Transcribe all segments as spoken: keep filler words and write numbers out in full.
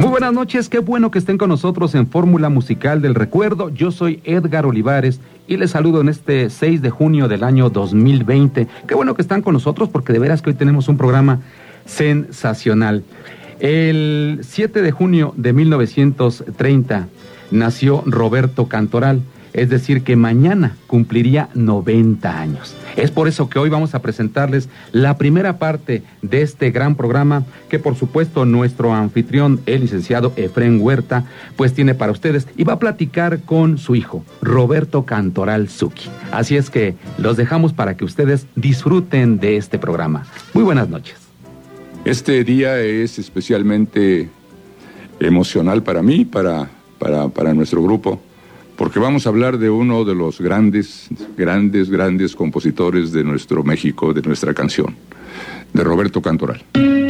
buenas noches, qué bueno que estén con nosotros en Fórmula Musical del Recuerdo. Yo soy Edgar Olivares y les saludo en este seis de junio del año dos mil veinte. Qué bueno que están con nosotros porque de veras que hoy tenemos un programa sensacional. El siete de junio de mil novecientos treinta nació Roberto Cantoral, es decir que mañana cumpliría noventa años. Es por eso que hoy vamos a presentarles la primera parte de este gran programa que por supuesto nuestro anfitrión, el licenciado Efrén Huerta, pues tiene para ustedes y va a platicar con su hijo, Roberto Cantoral Zucchi. Así es que los dejamos para que ustedes disfruten de este programa. Muy buenas noches. Este día es especialmente emocional para mí, para, para, para nuestro grupo, porque vamos a hablar de uno de los grandes, grandes, grandes compositores de nuestro México, de nuestra canción, de Roberto Cantoral.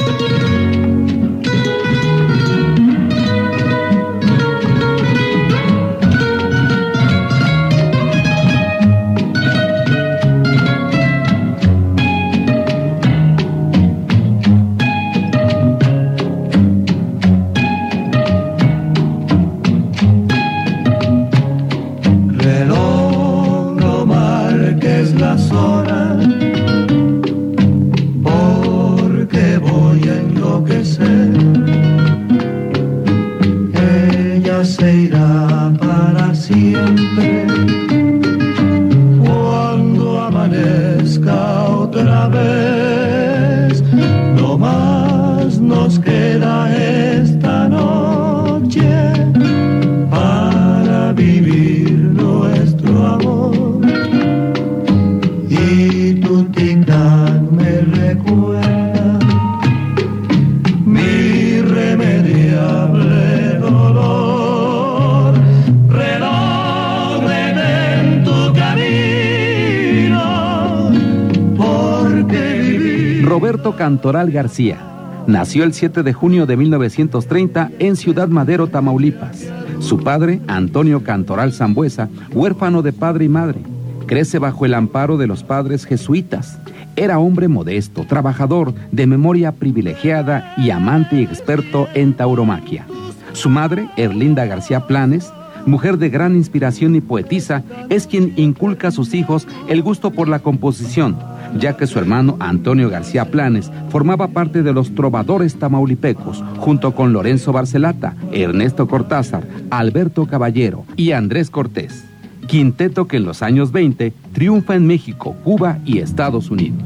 Roberto Cantoral García nació el siete de junio de mil novecientos treinta en Ciudad Madero, Tamaulipas. Su padre, Antonio Cantoral Sambuesa, huérfano de padre y madre, crece bajo el amparo de los padres jesuitas. Era hombre modesto, trabajador, de memoria privilegiada y amante y experto en tauromaquia. Su madre, Erlinda García Planes, mujer de gran inspiración y poetisa, es quien inculca a sus hijos el gusto por la composición, ya que su hermano Antonio García Planes formaba parte de los trovadores tamaulipecos, junto con Lorenzo Barcelata, Ernesto Cortázar, Alberto Caballero y Andrés Cortés. Quinteto que en los años veinte triunfa en México, Cuba y Estados Unidos.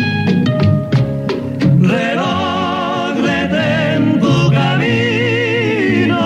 Reloj, detén tu camino,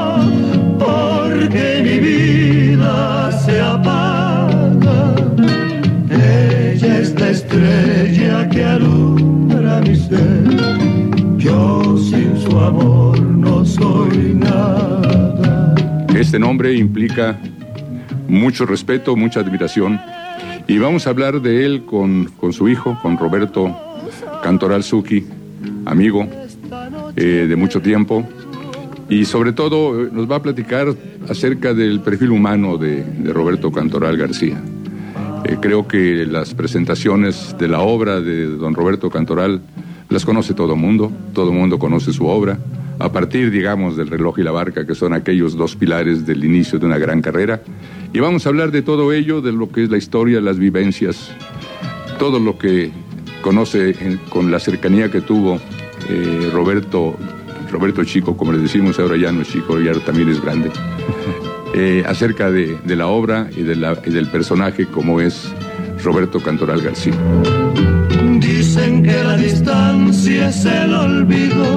porque mi vida se apaga. Ella es la estrella que alumbra mi ser. Yo sin su amor no soy nada. Este nombre implica mucho respeto, mucha admiración, y vamos a hablar de él con, con su hijo, con Roberto Cantoral Zucchi, amigo eh, de mucho tiempo, y sobre todo eh, nos va a platicar acerca del perfil humano de, de Roberto Cantoral García. Eh, creo que las presentaciones de la obra de don Roberto Cantoral las conoce todo el mundo, todo el mundo conoce su obra, a partir, digamos, del Reloj y la Barca, que son aquellos dos pilares del inicio de una gran carrera. Y vamos a hablar de todo ello, de lo que es la historia, las vivencias, todo lo que conoce en, con la cercanía que tuvo eh, Roberto, Roberto Chico, como le decimos, ahora ya no es chico, ya también es grande, eh, acerca de, de la obra y, de la, y del personaje como es Roberto Cantoral García. Dicen que la distancia es el olvido,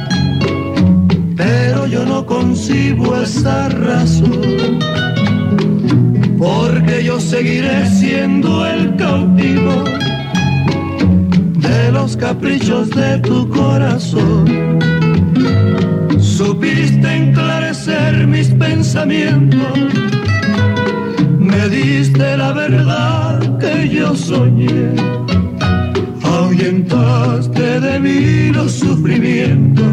pero yo no concibo esa razón, porque yo seguiré siendo el cautivo de los caprichos de tu corazón. Supiste enclarecer mis pensamientos, me diste la verdad que yo soñé, ahuyentaste de mí los sufrimientos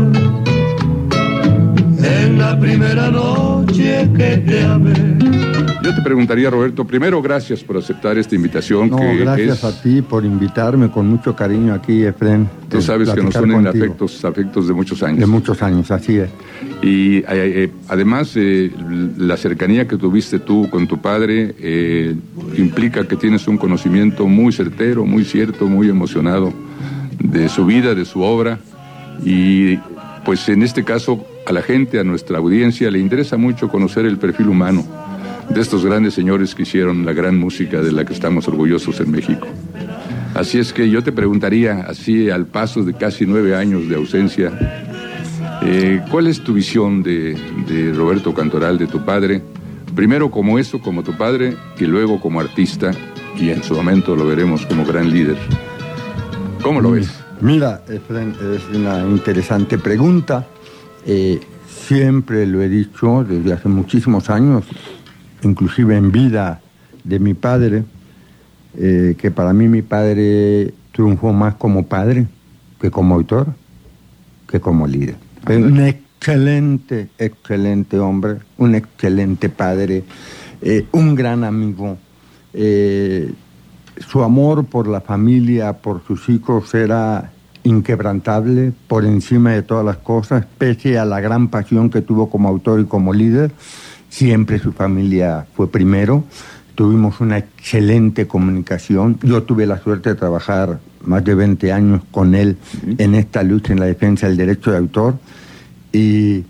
en la primera noche que te amé. Yo te preguntaría, Roberto, primero, gracias por aceptar esta invitación. No, que gracias es, a ti por invitarme con mucho cariño aquí, Efrén. Tú sabes que nos unen afectos, afectos de muchos años. De muchos años, así es. Y eh, eh, además eh, la cercanía que tuviste tú con tu padre eh, implica que tienes un conocimiento muy certero, muy cierto, muy emocionado de su vida, de su obra. Y pues en este caso a la gente, a nuestra audiencia, le interesa mucho conocer el perfil humano de estos grandes señores que hicieron la gran música de la que estamos orgullosos en México. Así es que yo te preguntaría, así al paso de casi nueve años de ausencia, eh, ¿cuál es tu visión de, de Roberto Cantoral, de tu padre? Primero como eso, como tu padre, y luego como artista, y en su momento lo veremos como gran líder. ¿Cómo lo ves? Mira, Efren, es una interesante pregunta. Eh, siempre lo he dicho desde hace muchísimos años, inclusive en vida de mi padre, eh, que para mí mi padre triunfó más como padre que como autor, que como líder. Pero un excelente, excelente hombre, un excelente padre, eh, un gran amigo. Eh, su amor por la familia, por sus hijos era inquebrantable, por encima de todas las cosas, pese a la gran pasión que tuvo como autor y como líder. Siempre su familia fue primero. Tuvimos una excelente comunicación. Yo tuve la suerte de trabajar más de veinte años con él uh-huh. en esta lucha en la defensa del derecho de autor. Y,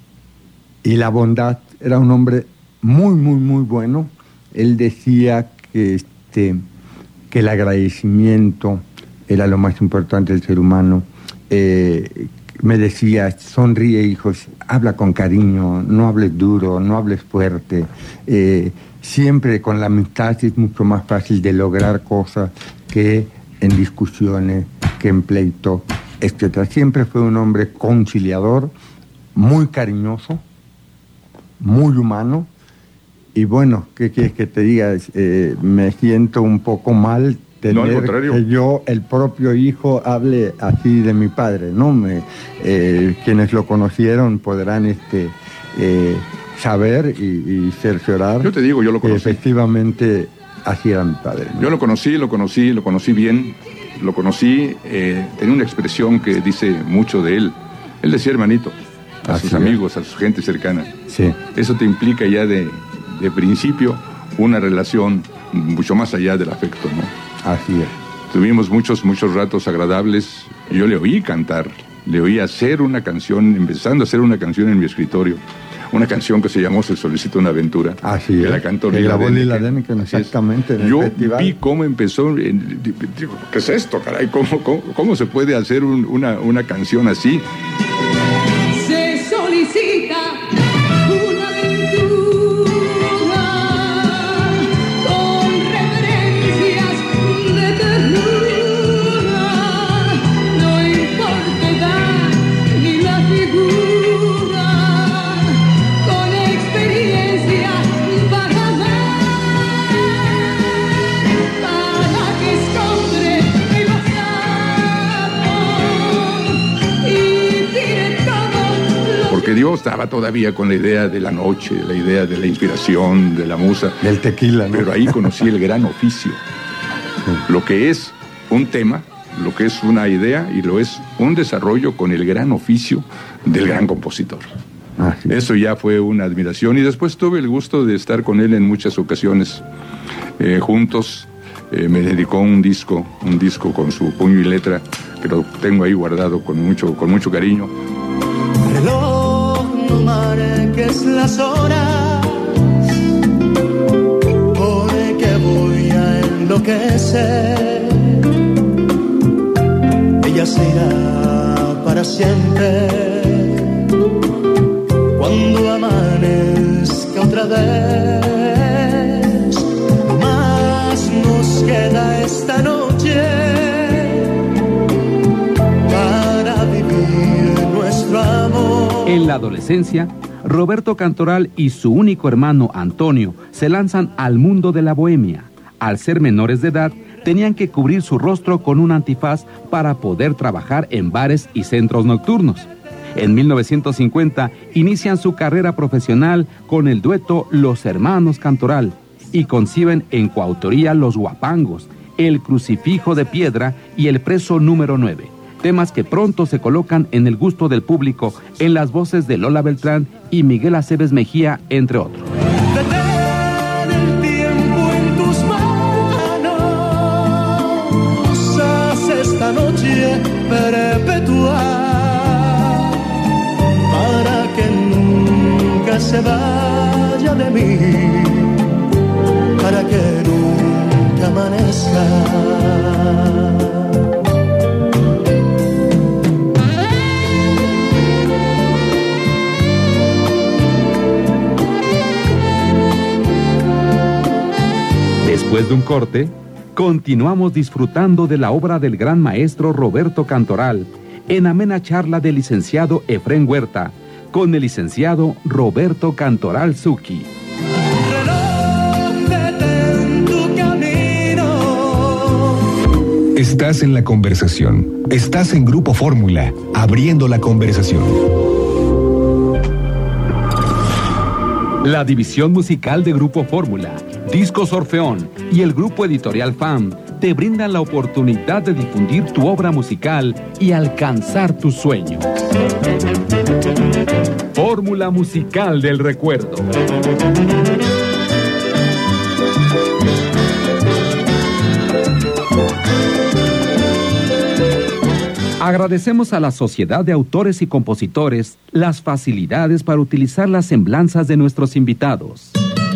y la bondad, era un hombre muy, muy, muy bueno. Él decía que, este, que el agradecimiento era lo más importante del ser humano. Eh, me decía, sonríe, hijos, habla con cariño, no hables duro, no hables fuerte. Eh, siempre con la amistad es mucho más fácil de lograr cosas que en discusiones, que en pleito, etcétera. Siempre fue un hombre conciliador, muy cariñoso, muy humano. Y bueno, ¿qué quieres que te diga? Eh, me siento un poco mal tener no, al contrario. Que yo, el propio hijo, hable así de mi padre, ¿no? Me, eh, quienes lo conocieron podrán este, eh, saber y, y cerciorar. Yo te digo, yo lo conocí. Que efectivamente así era mi padre, ¿no? Yo lo conocí, lo conocí, lo conocí bien, lo conocí, eh, tenía una expresión que dice mucho de él. Él decía hermanito a así sus es. amigos, a su gente cercana. Sí. Eso te implica ya de, de principio una relación mucho más allá del afecto, ¿no? Así es. Tuvimos muchos, muchos ratos agradables. Yo le oí cantar, le oí hacer una canción, empezando a hacer una canción en mi escritorio. Una canción que se llamó Se solicita una aventura. Así es. Que la cantó Lila Deneken, exactamente. En el Yo festival. vi cómo empezó. Digo, ¿qué es esto, caray? ¿Cómo, cómo, cómo se puede hacer un, una, una canción así? Se solicita una aventura. Porque Dios estaba todavía con la idea de la noche, la idea de la inspiración, de la musa. Del tequila, ¿no? Pero ahí conocí el gran oficio. Lo que es un tema, lo que es una idea y lo es un desarrollo con el gran oficio del gran compositor. Ah, sí. Eso ya fue una admiración. Y después tuve el gusto de estar con él en muchas ocasiones eh, juntos. Eh, me dedicó un disco, un disco con su puño y letra, que lo tengo ahí guardado con mucho, con mucho cariño. Reloj, no marques las horas, porque voy a enloquecer. Ella se irá para siempre cuando amanezca otra vez. No más nos queda esta noche para vivir nuestro amor. En la adolescencia, Roberto Cantoral y su único hermano Antonio se lanzan al mundo de la bohemia. Al ser menores de edad, tenían que cubrir su rostro con un antifaz para poder trabajar en bares y centros nocturnos. En mil novecientos cincuenta inician su carrera profesional con el dueto Los Hermanos Cantoral y conciben en coautoría Los Guapangos, El Crucifijo de Piedra y El Preso número nueve, temas que pronto se colocan en el gusto del público en las voces de Lola Beltrán y Miguel Aceves Mejía, entre otros. Detén el tiempo en tus manos, haz esta noche perpetua para que nunca se vaya de mí, para que nunca amanezca. Después de un corte, continuamos disfrutando de la obra del gran maestro Roberto Cantoral en amena charla del licenciado Efrén Huerta con el licenciado Roberto Cantoral Zucchi. Estás en la conversación. Estás en Grupo Fórmula, abriendo la conversación. La división musical de Grupo Fórmula, Discos Orfeón y el Grupo Editorial F A M te brindan la oportunidad de difundir tu obra musical y alcanzar tus sueños. Fórmula Musical del Recuerdo. Agradecemos a la Sociedad de Autores y Compositores las facilidades para utilizar las semblanzas de nuestros invitados.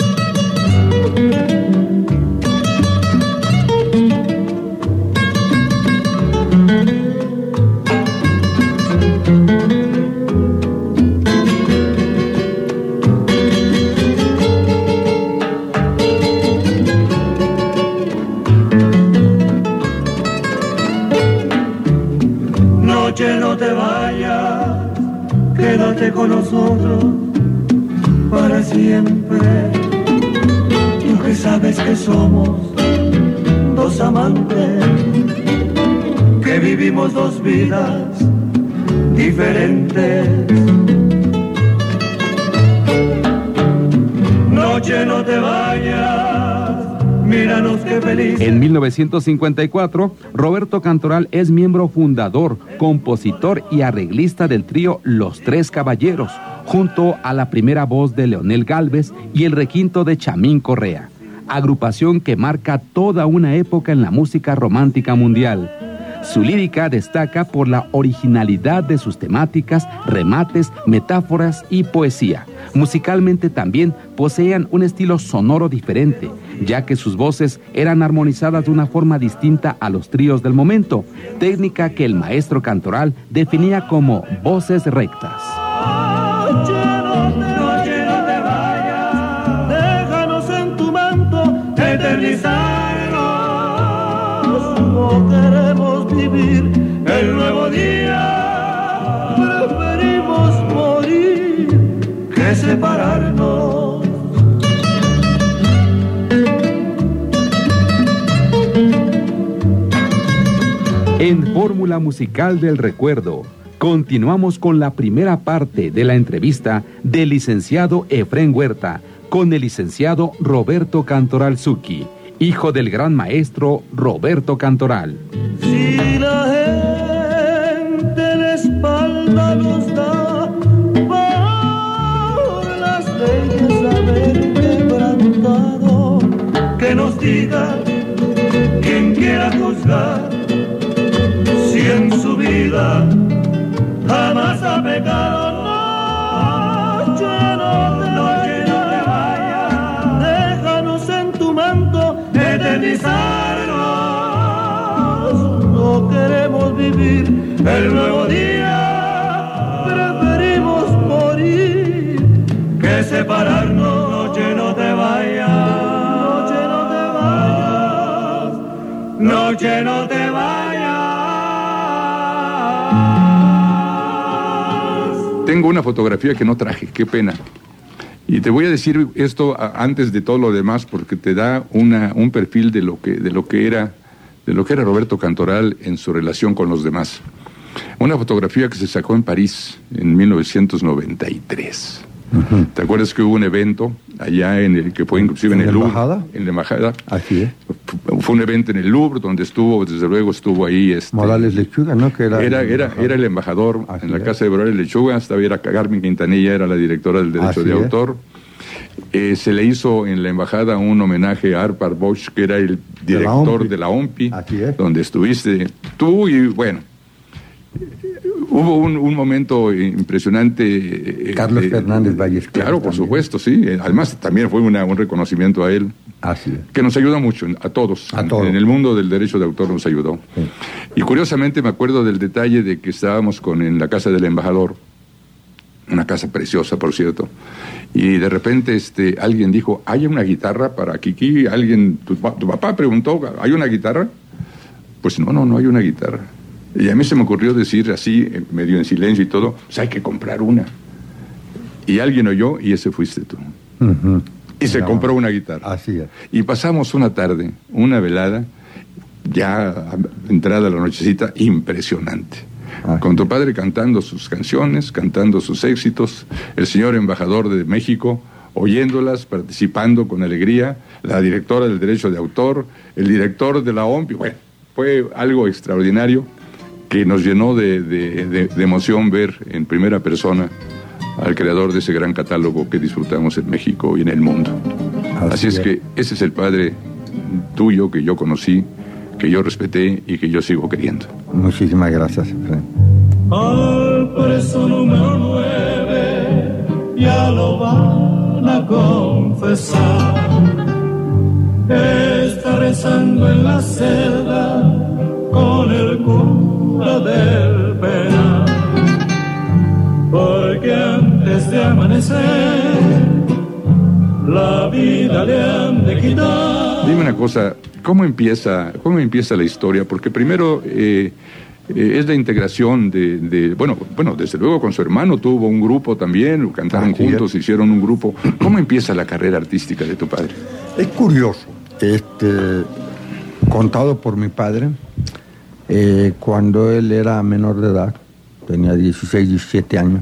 Noche, no te vayas, quédate con nosotros para siempre. Tú que sabes que somos dos amantes, que vivimos dos vidas diferentes. Noche, no te vayas, míranos qué feliz. En mil novecientos cincuenta y cuatro, Roberto Cantoral es miembro fundador, compositor y arreglista del trío Los Tres Caballeros, junto a la primera voz de Leonel Gálvez y el requinto de Chamín Correa, agrupación que marca toda una época en la música romántica mundial. Su lírica destaca por la originalidad de sus temáticas, remates, metáforas y poesía. Musicalmente también poseían un estilo sonoro diferente, ya que sus voces eran armonizadas de una forma distinta a los tríos del momento, técnica que el maestro Cantoral definía como voces rectas. Noche, no te, noche, no te vayas, déjanos en tu manto eternizarnos. No queremos vivir el nuevo día, preferimos morir que separarnos. En Fórmula Musical del Recuerdo, continuamos con la primera parte de la entrevista del licenciado Efrén Huerta con el licenciado Roberto Cantoral Zucchi, hijo del gran maestro Roberto Cantoral. Si la gente de espalda nos da por las leyes haber quebrantado, que nos diga quien quiera juzgar si en su vida jamás ha pecado. Noche, no te, noche, no te vayas, déjanos en tu manto eternizarnos. No queremos vivir el nuevo día, preferimos morir que separarnos. Noche, no te vayas, noche, no te vayas, noche, no te vayas. Tengo una fotografía que no traje, qué pena. Y te voy a decir esto a, antes de todo lo demás, porque te da una, un perfil de lo que, de lo que era, de lo que era Roberto Cantoral en su relación con los demás. Una fotografía que se sacó en París en mil novecientos noventa y tres. Uh-huh. ¿Te acuerdas que hubo un evento allá en el que fue inclusive en, en el Louvre? Embajada? En la embajada. Así es. Fue un evento en el Louvre donde estuvo, desde luego estuvo ahí este, Morales Lechuga, ¿no? Que era, era, el era, era el embajador Así en la es. casa de Morales Lechuga. Estaba era Carmen Quintanilla, era la directora del derecho Así de es. autor. Eh, se le hizo en la embajada un homenaje a Arpad Bosch, que era el director de la O M P I, Así es. donde estuviste tú y bueno. Hubo un, un momento impresionante. eh, Carlos eh, Fernández Valles. Claro, por también. supuesto, sí. Además, también fue una, un reconocimiento a él, Así es. que nos ayuda mucho, a todos. A en, todos. en el mundo del derecho de autor nos ayudó. Sí. Y curiosamente me acuerdo del detalle de que estábamos con, en la casa del embajador, una casa preciosa, por cierto, y de repente este, alguien dijo, ¿hay una guitarra para Kiki? Alguien, tu, tu papá preguntó, ¿hay una guitarra? Pues no, no, no hay una guitarra. Y a mí se me ocurrió decir así, medio en silencio y todo, pues hay que comprar una. Y alguien oyó y ese fuiste tú. Uh-huh. Y se No, compró una guitarra. Así es. Y pasamos una tarde, una velada, ya entrada la nochecita, impresionante. Ah, Con tu padre cantando sus canciones, cantando sus éxitos, el señor embajador de México oyéndolas, participando con alegría, la directora del derecho de autor, el director de la O M P I. Bueno, fue algo extraordinario que nos llenó de, de, de, de emoción ver en primera persona al creador de ese gran catálogo que disfrutamos en México y en el mundo. Así, Así es, es que ese es el padre tuyo que yo conocí, que yo respeté y que yo sigo queriendo. Muchísimas gracias, Efraín. Al preso número nueve ya lo van a confesar. Está rezando en la celda con el cura del penal, porque antes de amanecer la vida le han de quitar. Dime una cosa, ¿cómo empieza, cómo empieza la historia? Porque primero eh, eh, es la integración de, de, bueno, bueno, desde luego con su hermano tuvo un grupo también, cantaron Ah, sí, juntos, ¿eh? hicieron un grupo. ¿Cómo empieza la carrera artística de tu padre? Es curioso, este, contado por mi padre, eh, cuando él era menor de edad, tenía dieciséis, diecisiete años,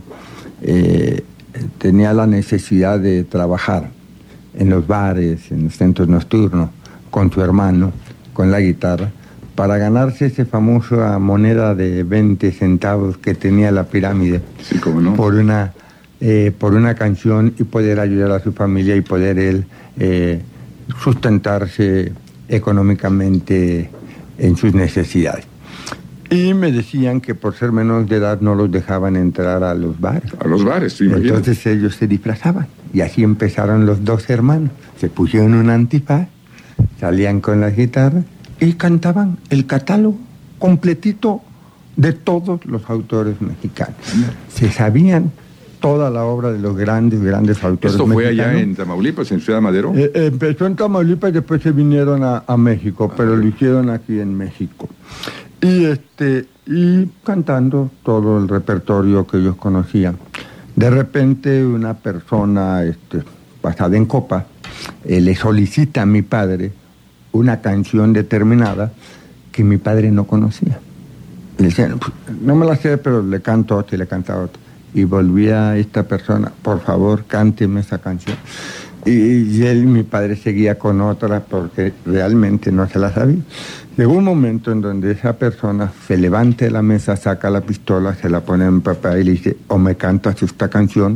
eh, tenía la necesidad de trabajar en los bares, en los centros nocturnos, con su hermano, con la guitarra, para ganarse esa famosa moneda de veinte centavos que tenía la pirámide. Sí, cómo no. Por una, eh, por una canción y poder ayudar a su familia y poder él eh, sustentarse económicamente en sus necesidades. Y me decían que por ser menores de edad no los dejaban entrar a los bares. A los bares, sí, imagínate. Entonces ellos se disfrazaban. Y así empezaron los dos hermanos. Se pusieron un antifaz, salían con las guitarras y cantaban el catálogo completito de todos los autores mexicanos. Se sabían toda la obra de los grandes, grandes autores ¿Esto fue mexicanos. allá en Tamaulipas, en Ciudad Madero? Eh, empezó en Tamaulipas y después se vinieron a, a México, Ah, pero ok. lo hicieron aquí en México. Y este y cantando todo el repertorio que ellos conocían. De repente una persona este, pasada en copa eh, le solicita a mi padre una canción determinada que mi padre no conocía. Y le decía, no me la sé, pero le canto otra y le cantaba otra. Y volvía esta persona, por favor, cánteme esa canción. Y, y él, mi padre, seguía con otra porque realmente no se la sabía. Llegó un momento en donde esa persona se levanta de la mesa, saca la pistola, se la pone en papá y le dice, o me cantas esta canción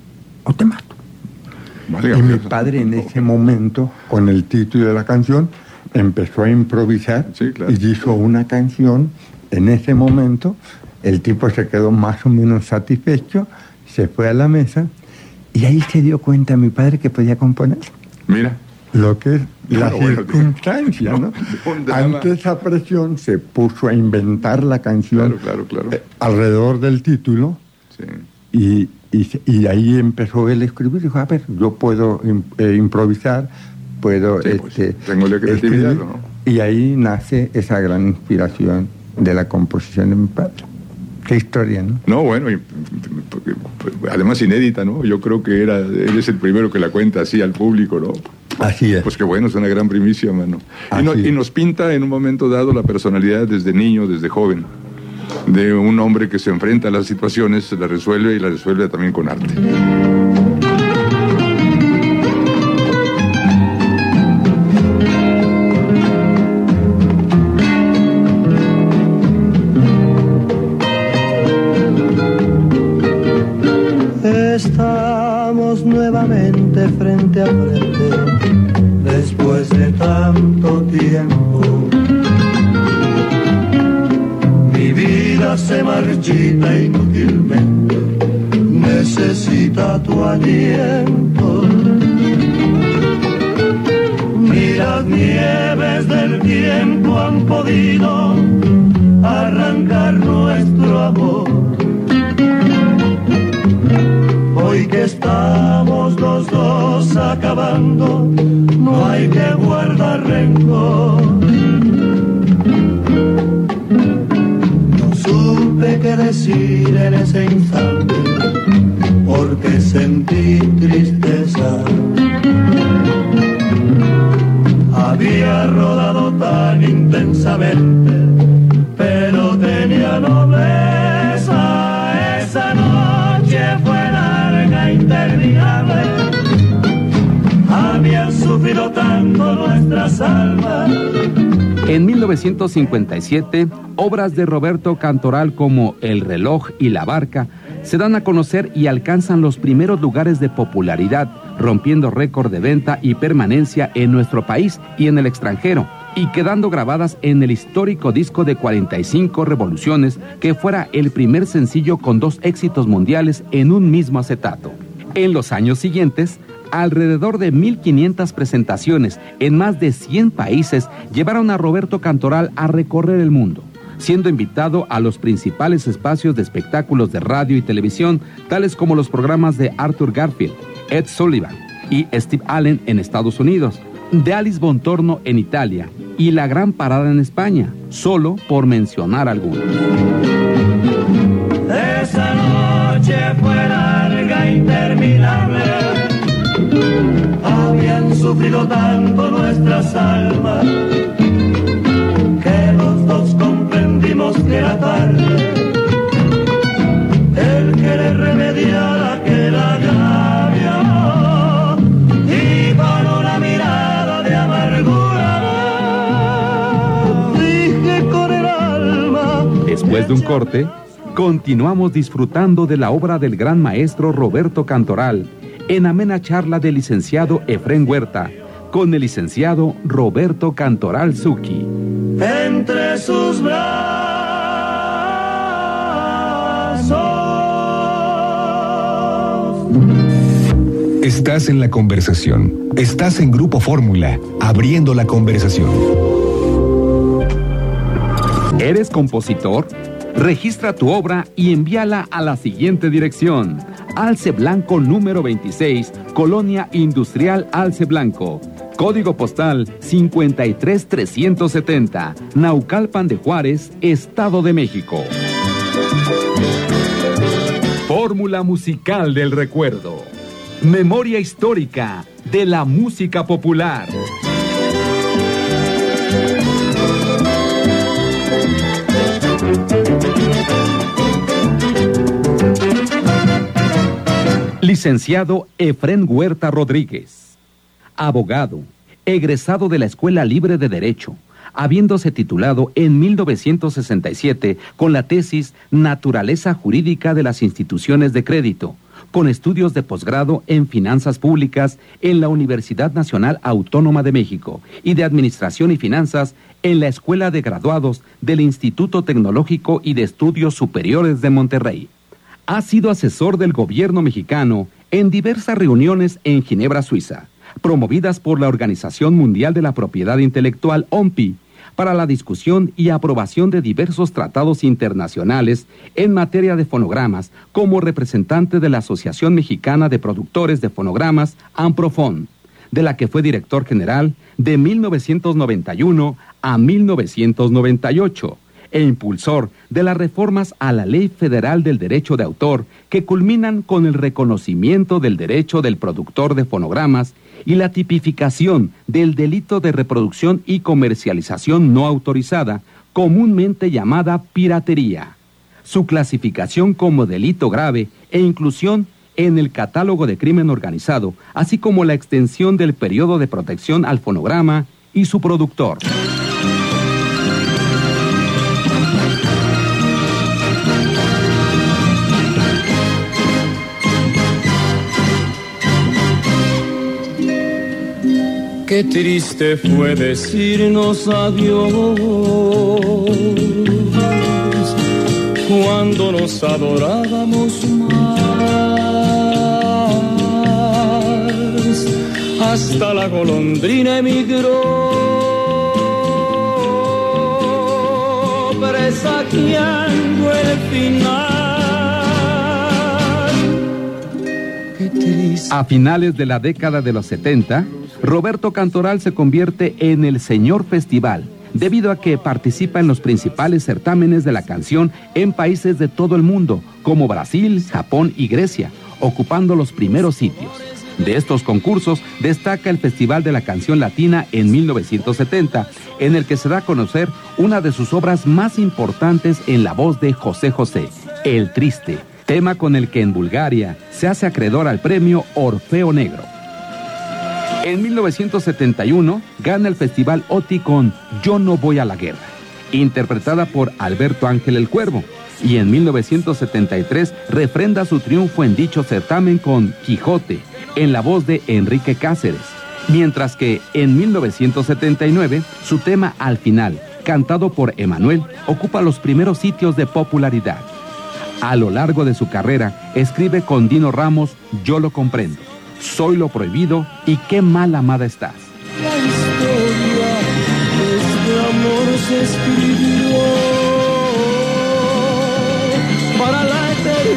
o te mato. Válgame Y mi Dios. padre en ese momento, con el título de la canción, empezó a improvisar. Sí, claro. Y hizo una canción. En ese momento, el tipo se quedó más o menos satisfecho, se fue a la mesa y ahí se dio cuenta mi padre que podía componer. Mira. Lo que es la Bueno, bueno, circunstancia, ¿no? un drama. Ante esa presión se puso a inventar la canción Claro, claro, claro. eh, alrededor del título. Sí. Y, y, y ahí empezó él a escribir. Dijo, a ver, yo puedo im- eh, improvisar, puedo... Sí, pues, este, tengo la creatividad, escribir. ¿no? Y ahí nace esa gran inspiración de la composición de mi padre. Qué historia, ¿no? No, bueno, y, porque, además inédita, ¿no? Yo creo que era, él es el primero que la cuenta así al público, ¿no? Así es. Pues qué bueno, es una gran primicia, mano. Y, no- Así es. y nos pinta en un momento dado la personalidad desde niño, desde joven, de un hombre que se enfrenta a las situaciones, la resuelve y la resuelve también con arte. estamos nuevamente frente a frente, después de tanto tiempo. Mi vida se marchita inútilmente, necesita tu aliento. Ni las nieves del tiempo han podido arrancar nuestro amor. Hoy que estamos los dos acabando, no hay que guardar rencor. No supe qué decir en ese instante, porque sentí tristeza. Había rodado tan intensamente, pero tenía nobleza. Esa noche fue larga, interminable. Habían sufrido tanto nuestras almas. En mil novecientos cincuenta y siete, obras de Roberto Cantoral como El reloj y La barca se dan a conocer y alcanzan los primeros lugares de popularidad, rompiendo récord de venta y permanencia en nuestro país y en el extranjero, y quedando grabadas en el histórico disco de cuarenta y cinco revoluciones, que fuera el primer sencillo con dos éxitos mundiales en un mismo acetato. En los años siguientes, alrededor de mil quinientas presentaciones en más de cien países llevaron a Roberto Cantoral a recorrer el mundo, siendo invitado a los principales espacios de espectáculos de radio y televisión, tales como los programas de Arthur Garfield, Ed Sullivan y Steve Allen en Estados Unidos, de Alice Bontorno en Italia y La Gran Parada en España, solo por mencionar algunos. Esa noche fue larga, interminable. Habían sufrido tanto nuestras almas, que los dos comprendimos que era tarde el querer remediar aquel agravio, y con una mirada de amargura dije con el alma. Después de un corte, continuamos disfrutando de la obra del gran maestro Roberto Cantoral en amena charla del licenciado Efrén Huerta con el licenciado Roberto Cantoral Zucchi. Entre sus brazos. Estás en la conversación. Estás en Grupo Fórmula, abriendo la conversación. ¿Eres compositor? Registra tu obra y envíala a la siguiente dirección: Alce Blanco número veintiséis, Colonia Industrial Alce Blanco. Código postal cincuenta y tres trescientos setenta, Naucalpan de Juárez, Estado de México. Fórmula musical del recuerdo. Memoria histórica de la música popular. Licenciado Efrén Huerta Rodríguez, abogado, egresado de la Escuela Libre de Derecho, habiéndose titulado en mil novecientos sesenta y siete con la tesis Naturaleza Jurídica de las Instituciones de Crédito, con estudios de posgrado en Finanzas Públicas en la Universidad Nacional Autónoma de México y de Administración y Finanzas en la Escuela de Graduados del Instituto Tecnológico y de Estudios Superiores de Monterrey. Ha sido asesor del gobierno mexicano en diversas reuniones en Ginebra, Suiza, promovidas por la Organización Mundial de la Propiedad Intelectual, O M P I, para la discusión y aprobación de diversos tratados internacionales en materia de fonogramas, como representante de la Asociación Mexicana de Productores de Fonogramas, AMPROFON, de la que fue director general de mil novecientos noventa y uno a mil novecientos noventa y ocho, e impulsor de las reformas a la Ley Federal del Derecho de Autor, que culminan con el reconocimiento del derecho del productor de fonogramas y la tipificación del delito de reproducción y comercialización no autorizada, comúnmente llamada piratería, su clasificación como delito grave e inclusión en el catálogo de crimen organizado, así como la extensión del periodo de protección al fonograma y su productor. Qué triste fue decirnos adiós cuando nos adorábamos más. Hasta la golondrina emigró, presagiando el final. Qué triste. A finales de la década de los setenta, Roberto Cantoral se convierte en el Señor Festival, debido a que participa en los principales certámenes de la canción en países de todo el mundo, como Brasil, Japón y Grecia, ocupando los primeros sitios. De estos concursos destaca el Festival de la Canción Latina en mil novecientos setenta, en el que se da a conocer una de sus obras más importantes en la voz de José José, El Triste, tema con el que en Bulgaria se hace acreedor al premio Orfeo Negro. En mil novecientos setenta y uno gana el Festival OTI con Yo no voy a la guerra, interpretada por Alberto Ángel el Cuervo, y en mil novecientos setenta y tres refrenda su triunfo en dicho certamen con Quijote, en la voz de Enrique Cáceres, mientras que en mil novecientos setenta y nueve su tema Al Final, cantado por Emanuel, ocupa los primeros sitios de popularidad. A lo largo de su carrera escribe con Dino Ramos Yo lo comprendo, Soy lo prohibido y Qué mal amada estás. La historia de este amor se escribió para la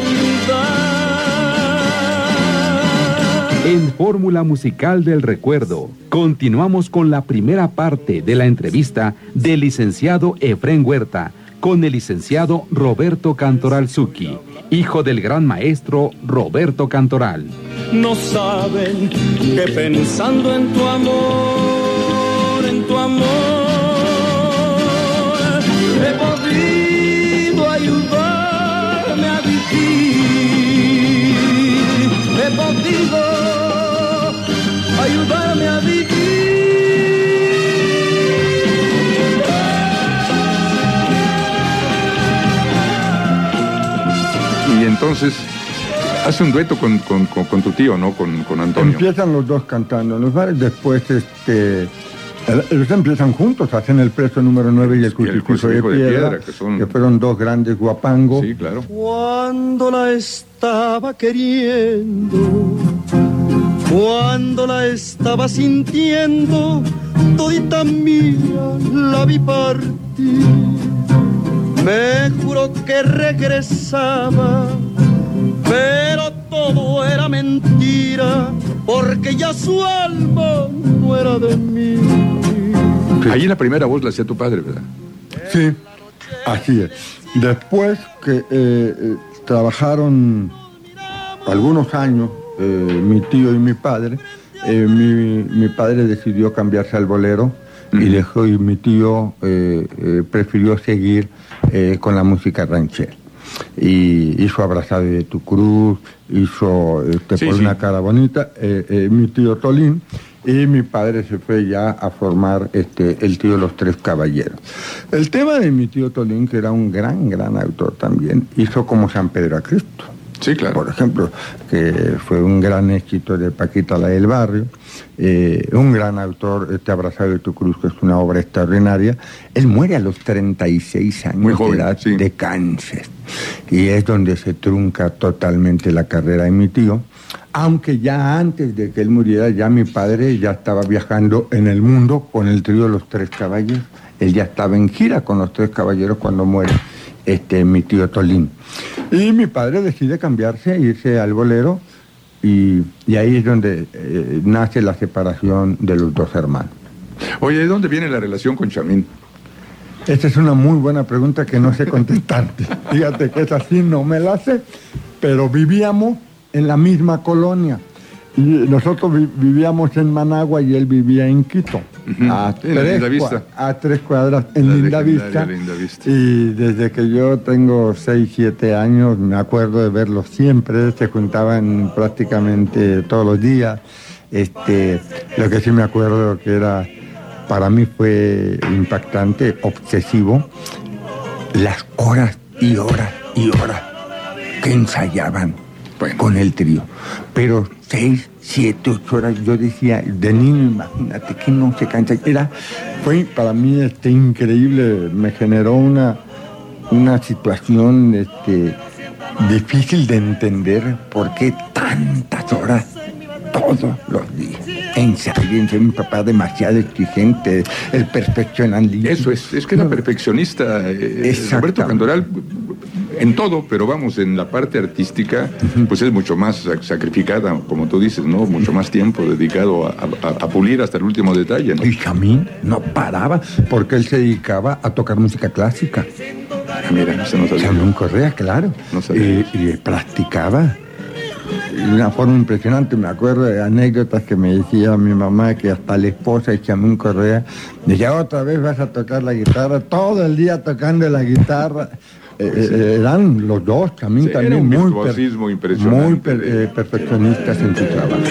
eternidad. En Fórmula Musical del Recuerdo, continuamos con la primera parte de la entrevista del licenciado Efrén Huerta con el licenciado Roberto Cantoral Zucchi, hijo del gran maestro Roberto Cantoral. No saben que pensando en tu amor, en tu amor, he podido ayudarme a vivir, he podido ayudarme a vivir. Y entonces hace un dueto con, con, con, con tu tío, ¿no? Con, con Antonio. Empiezan los dos cantando en los bares, después este, ellos empiezan juntos, hacen el preso número nueve y el crucifijo de, de piedra, de piedra que, son... que fueron dos grandes guapangos. Sí, claro. Cuando la estaba queriendo, cuando la estaba sintiendo, todita mía la vi partir. Me juró que regresaba, pero todo era mentira, porque ya su alma no era de mí. Ahí la primera voz la hacía tu padre, ¿verdad? Sí, así es. Después que eh, eh, trabajaron algunos años, eh, mi tío y mi padre, eh, mi, mi padre decidió cambiarse al bolero, uh-huh. y dejó, y mi tío eh, eh, prefirió seguir eh, con la música ranchera. Y hizo Abrazado de tu cruz, hizo este, sí, por sí. Una cara bonita, eh, eh, mi tío Tolín, y mi padre se fue ya a formar este, el tío Los Tres Caballeros. El tema de mi tío Tolín, que era un gran, gran autor también, hizo como San Pedro a Cristo. Sí, claro. Por ejemplo, que fue un gran éxito de Paquita la del Barrio, eh, un gran autor, este Abrazado de tu cruz, que es una obra extraordinaria. Él muere a los treinta y seis años Muy joven, de edad, sí. de cáncer, y es donde se trunca totalmente la carrera de mi tío, aunque ya antes de que él muriera, ya mi padre ya estaba viajando en el mundo con el trío Los Tres Caballeros. Él ya estaba en gira con Los Tres Caballeros cuando muere este, mi tío Tolín. Y mi padre decide cambiarse, irse al bolero, y, y ahí es donde eh, nace la separación de los dos hermanos. Oye, ¿de dónde viene la relación con Chamín? Esta es una muy buena pregunta que no sé contestarte. Fíjate que es así, no me la sé, pero vivíamos en la misma colonia. Y nosotros vi vivíamos en Managua y él vivía en Quito, uh-huh. a, tres a tres cuadras en Linda Vista. Linda Vista. Y desde que yo tengo seis, siete años, me acuerdo de verlos siempre, se juntaban prácticamente todos los días. Este, lo que sí me acuerdo que era, para mí fue impactante, obsesivo, las horas y horas y horas que ensayaban bueno. con el trío. Pero seis, siete, ocho horas. Yo decía, de niño, imagínate que no se cansa. Era, fue para mí este, increíble, me generó una, una situación este, difícil de entender por qué tantas horas todos los días. Ensayo, mi papá demasiado exigente, el perfeccionalismo. Eso es, es que era perfeccionista, eh, Roberto Cantoral, en todo, pero vamos, en la parte artística, uh-huh. pues es mucho más sacrificada, como tú dices, ¿no? Mucho más tiempo dedicado a, a, a pulir hasta el último detalle, ¿no? Y Chamín no paraba, porque él se dedicaba a tocar música clásica. Mira, eso no sabía. Chamín Correa, claro. No sabía. Y, y practicaba. De una forma impresionante, me acuerdo de anécdotas que me decía mi mamá, que hasta la esposa de Chamín Correa decía, otra vez vas a tocar la guitarra, todo el día tocando la guitarra. Eh, sí. eh, eran los dos, Chamín sí, también muy, per, muy per, eh, perfeccionistas en su trabajo.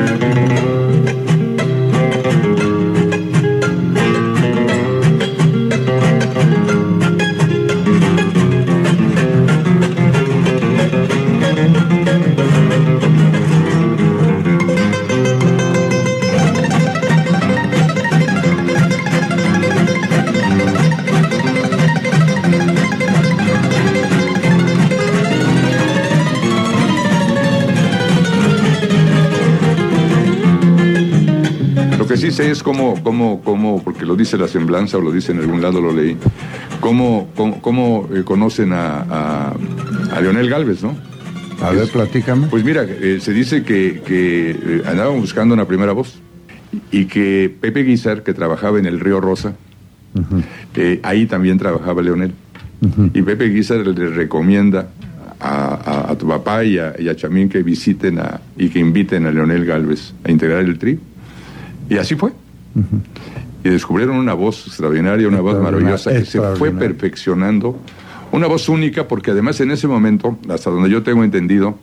Sí sé es como, como, como, porque lo dice la semblanza o lo dice en algún lado, lo leí, cómo, cómo, cómo eh, conocen a, a, a Leonel Gálvez, ¿no? A ver, platícame. Pues mira, eh, se dice que, que eh, andaban buscando una primera voz y que Pepe Guízar, que trabajaba en el Río Rosa, uh-huh. eh, ahí también trabajaba Leonel. Uh-huh. Y Pepe Guízar le recomienda a, a, a tu papá y a, y a Chamín que visiten a, y que inviten a Leonel Gálvez a integrar el trío. Y así fue. Uh-huh. Y descubrieron una voz extraordinaria, una voz maravillosa que se fue perfeccionando. Una voz única, porque además en ese momento, hasta donde yo tengo entendido,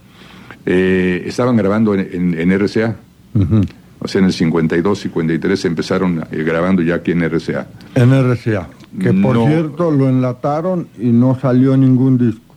eh, estaban grabando en, en, en R C A. Uh-huh. O sea, en el cincuenta y dos, cincuenta y tres empezaron eh, grabando ya aquí en R C A. En R C A. Que por no, cierto lo enlataron y no salió ningún disco.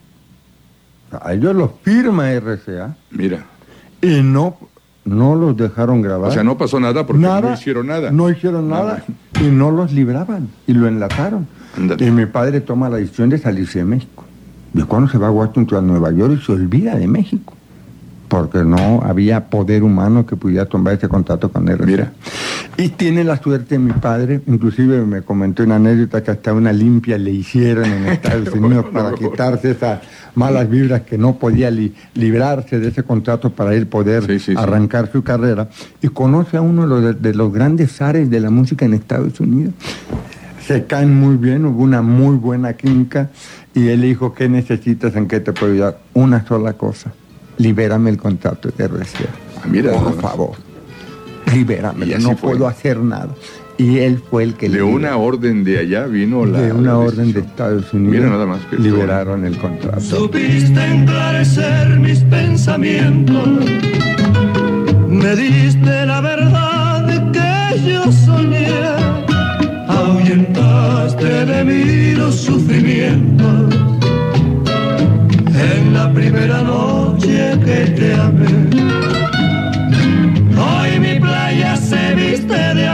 O sea, ellos lo firma R C A. Mira. Y no... No los dejaron grabar. O sea, no pasó nada porque nada, no hicieron nada. No hicieron nada, nada y no los libraban y lo enlataron. Andate. Y mi padre toma la decisión de salirse de México. Y cuando se va a Washington, a Nueva York, y se olvida de México. Porque no había poder humano que pudiera tomar ese contacto con él. Mira. Y tiene la suerte mi padre, inclusive me comentó una anécdota que hasta una limpia le hicieron en Estados Unidos para no, quitarse esas malas vibras que no podía li, librarse de ese contrato para él poder sí, sí, arrancar sí. su carrera. Y conoce a uno de los, de los grandes zares de la música en Estados Unidos. Se caen muy bien, hubo una muy buena química y él dijo, ¿qué necesitas? ¿En qué te puedo ayudar? Una sola cosa. Libérame el contrato de R C A. Ah, mira, por favor, libérame, no fue. puedo hacer nada. Y él fue el que... De una liberó. orden de allá vino la... De una la orden de Estados Unidos. Mira nada más que liberaron el contrato. Supiste enclarecer mis pensamientos, me diste la verdad que yo soñé, ahuyentaste de mí los sufrimientos. En la primera noche que te amé, hoy mi playa se viste de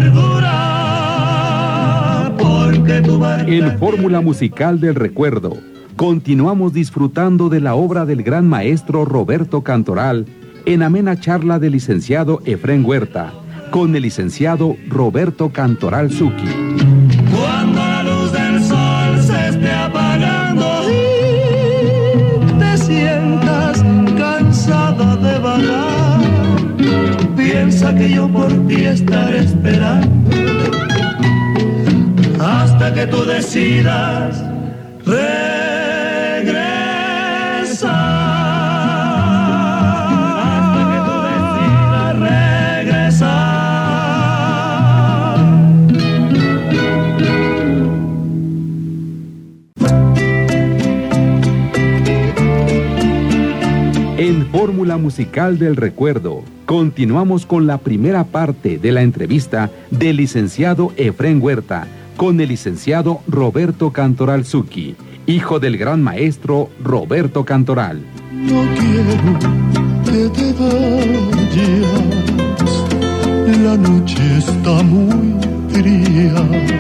amargura, porque tu barca... En Fórmula Musical del Recuerdo, continuamos disfrutando de la obra del gran maestro Roberto Cantoral en amena charla del licenciado Efrén Huerta, con el licenciado Roberto Cantoral Zucchi. Cuando la luz del sol se esté apagando, sientas cansada de vagar, piensa que yo por ti estaré esperando hasta que tú decidas regresar, hasta que tú decidas regresar. En Fórmula Musical del Recuerdo, continuamos con la primera parte de la entrevista del licenciado Efrén Huerta con el licenciado Roberto Cantoral Zucchi, hijo del gran maestro Roberto Cantoral. No quiero que te vayas, está muy fría.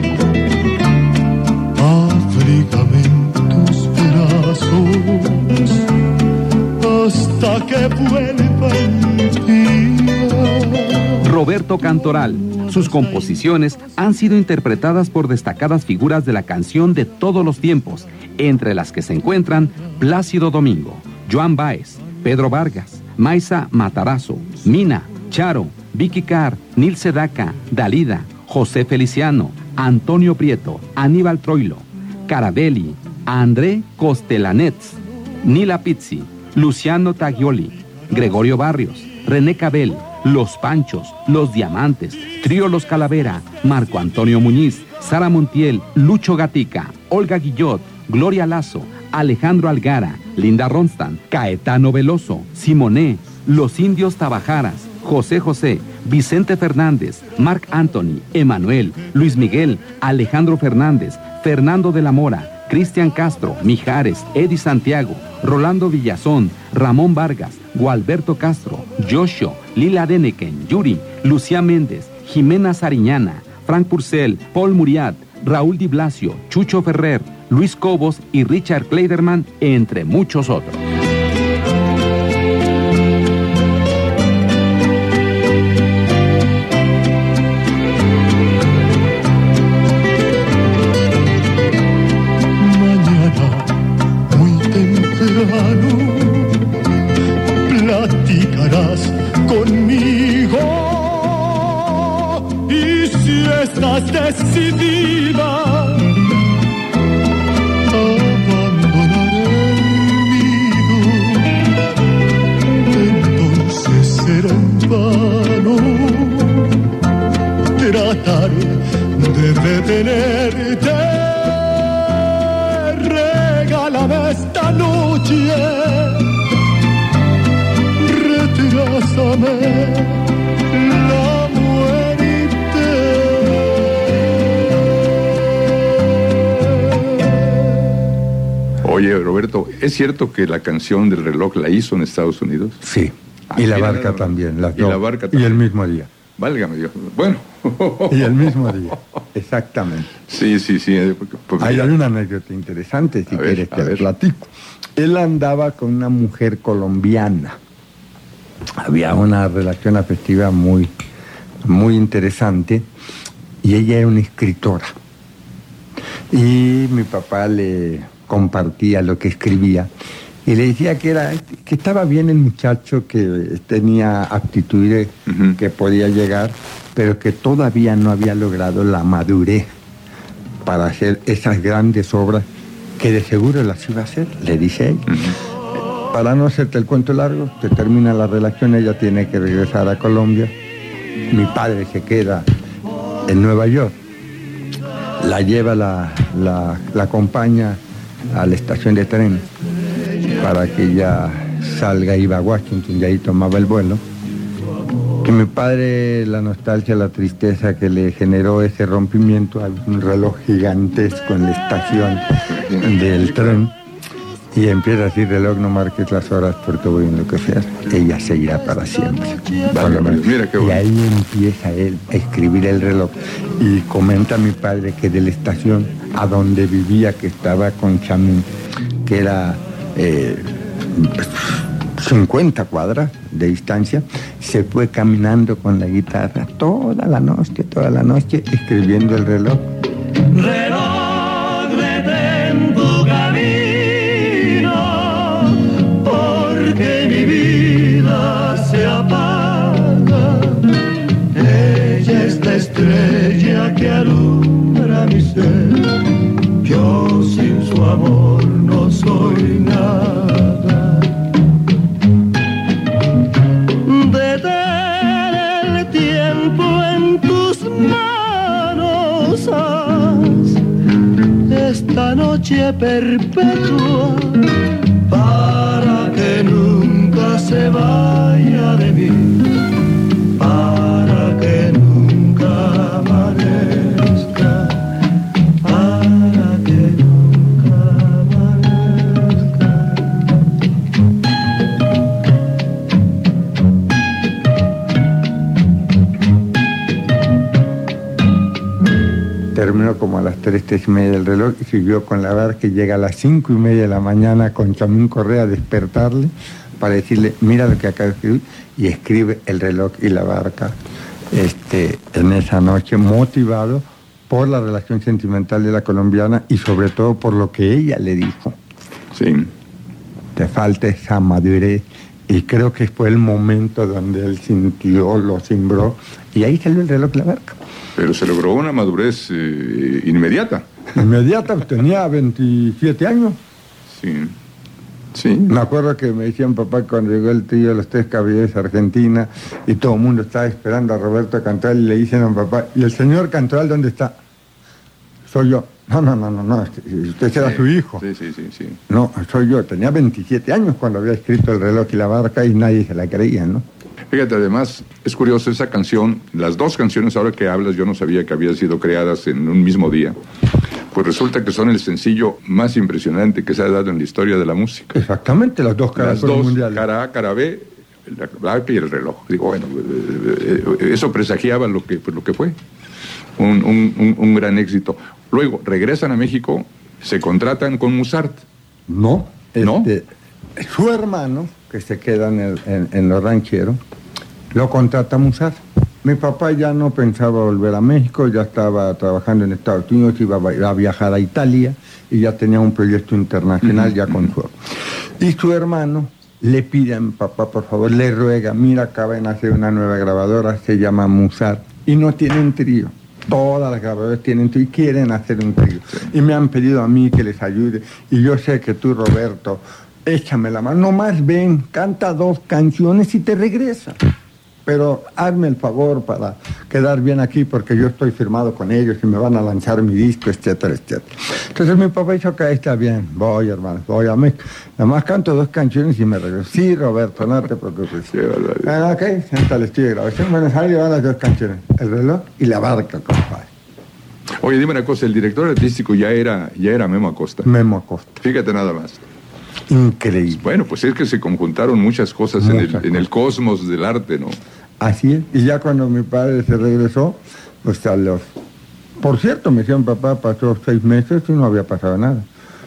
Abrígame en tus brazos hasta que vuelva el día. Roberto Cantoral. Sus composiciones han sido interpretadas por destacadas figuras de la canción de todos los tiempos, entre las que se encuentran Plácido Domingo, Joan Baez, Pedro Vargas, Maisa Matarazzo, Mina, Charo, Vicky Carr, Nil Sedaka, Dalida, José Feliciano, Antonio Prieto, Aníbal Troilo, Carabelli, André Costelanets, Nila Pizzi, Luciano Taglioli, Gregorio Barrios, René Cabel, Los Panchos, Los Diamantes, Trío Los Calavera, Marco Antonio Muñiz, Sara Montiel, Lucho Gatica, Olga Guillot, Gloria Lazo, Alejandro Algara, Linda Ronstadt, Caetano Veloso, Simoné, Los Indios Tabajaras, José José, Vicente Fernández, Marc Anthony, Emanuel, Luis Miguel, Alejandro Fernández, Fernando de la Mora, Cristian Castro, Mijares, Eddie Santiago, Rolando Villazón, Ramón Vargas, Gualberto Castro, Yoshio, Lila Deneken, Yuri, Lucía Méndez, Jimena Sariñana, Frank Purcell, Paul Muriat, Raúl Di Blasio, Chucho Ferrer, Luis Cobos y Richard Kleiderman, entre muchos otros. Platicarás conmigo y si estás decidida a abandonar el nido, entonces será en vano tratar de detenerte. Regálame esta noche, retrásame la muerte. Oye, Roberto, ¿es cierto que la canción del reloj la hizo en Estados Unidos? Sí, Ah, y la mira, barca la- también, las y dos. la barca Y también. el mismo día. Válgame Dios. Bueno. Y el mismo día, exactamente. Sí, sí, sí. eh, porque- pues Ahí mira, hay una anécdota interesante, si A ver, quieres a que ver. platico. Él andaba con una mujer colombiana. Había una relación afectiva muy, muy interesante y ella era una escritora. Y mi papá le compartía lo que escribía y le decía que era que estaba bien el muchacho, que tenía aptitudes, Ujú. que podía llegar, pero que todavía no había logrado la madurez para hacer esas grandes obras que de seguro las iba a hacer, le dice ella. Para no hacerte el cuento largo, se termina la relación, ella tiene que regresar a Colombia, mi padre se queda en Nueva York, la lleva, la, la, la acompaña a la estación de tren para que ella salga, iba a Washington y ahí tomaba el vuelo. Que mi padre, la nostalgia, la tristeza que le generó ese rompimiento, hay un reloj gigantesco en la estación del tren y empieza así: reloj, no marques las horas porque voy a enloquecer, ella seguirá para siempre. Vale, mira qué Y bonito. ahí empieza él a escribir el reloj y comenta mi padre que de la estación a donde vivía, que estaba con Chamín, que era eh, cincuenta cuadras de distancia, se fue caminando con la guitarra toda la noche, toda la noche, escribiendo el reloj. Reloj, detén tu camino, porque mi vida se apaga. Ella es la estrella que alumbra mi ser. Yo sin su amor no soy nada. Detén el tiempo en tus manos, haz esta noche perpetua para que nunca se vaya de mí, para que nunca amanezca, para que nunca amanezca. terminó como a las tres, tres y media del reloj y siguió con la barca y llega a las cinco y media de la mañana con Chamín Correa a despertarle para decirle, mira lo que acaba de escribir, y escribe El reloj y la barca este, en esa noche, motivado por la relación sentimental de la colombiana y sobre todo por lo que ella le dijo. Sí. Te falta esa madurez. Y creo que fue el momento donde él sintió, lo cimbró, y ahí salió El reloj y la barca. Pero se logró una madurez eh, inmediata. Inmediata, tenía veintisiete años. Sí. Sí. Me acuerdo que me decían, papá, cuando llegó el trío de los Tres Caballeros Argentina y todo el mundo estaba esperando a Roberto Cantoral, y le dicen a mi papá, ¿y el señor Cantoral dónde está? Soy yo. No, no, no, no, no, usted será sí, su hijo. Sí, sí, sí, sí. No, soy yo. Tenía veintisiete años cuando había escrito El reloj y la barca y nadie se la creía, ¿no? Fíjate, además, es curioso esa canción, las dos canciones ahora que hablas, yo no sabía que habían sido creadas en un mismo día. Pues resulta que son el sencillo más impresionante que se ha dado en la historia de la música. Exactamente, las dos caras Las dos, mundiales. cara A, cara B, la barca y el reloj. Digo, bueno, eh, eh, eso presagiaba lo que, pues, lo que fue. Un, un, un, un gran éxito. Luego, regresan a México, se contratan con Musart. No, ¿No? Este, su hermano, que se queda en, el, en, en los rancheros, lo contrata Musart. Mi papá ya no pensaba volver a México, ya estaba trabajando en Estados Unidos, iba a, a viajar a Italia y ya tenía un proyecto internacional uh-huh, ya con uh-huh. su... Y su hermano le pide a mi papá, por favor, le ruega, mira, acaba de nacer una nueva grabadora, se llama Musart, y no tienen trío. Todas las grabadoras tienen trío y quieren hacer un trío. Sí. Y me han pedido a mí que les ayude. Y yo sé que tú, Roberto, échame la mano. Nomás ven, canta dos canciones y te regresa. Pero hazme el favor para quedar bien aquí porque yo estoy firmado con ellos y me van a lanzar mi disco, etcétera, etcétera. Entonces mi papá dijo que está bien, voy, hermano, voy a México. Nada más canto dos canciones y me regreso. Sí, Roberto, no te preocupes. Sí, ah, ok, senta el estudio de grabación. Bueno, ahí van las dos canciones, El reloj y la barca, compadre. Oye, dime una cosa, el director artístico ya era, ya era Memo Acosta. Memo Acosta. Fíjate nada más. Increíble. Bueno, pues es que se conjuntaron muchas cosas, muchas en, el, cosas. en el cosmos del arte, ¿no? Así es. Y ya cuando mi padre se regresó, pues a los... Por cierto, me decían, papá, pasó seis meses y no había pasado nada.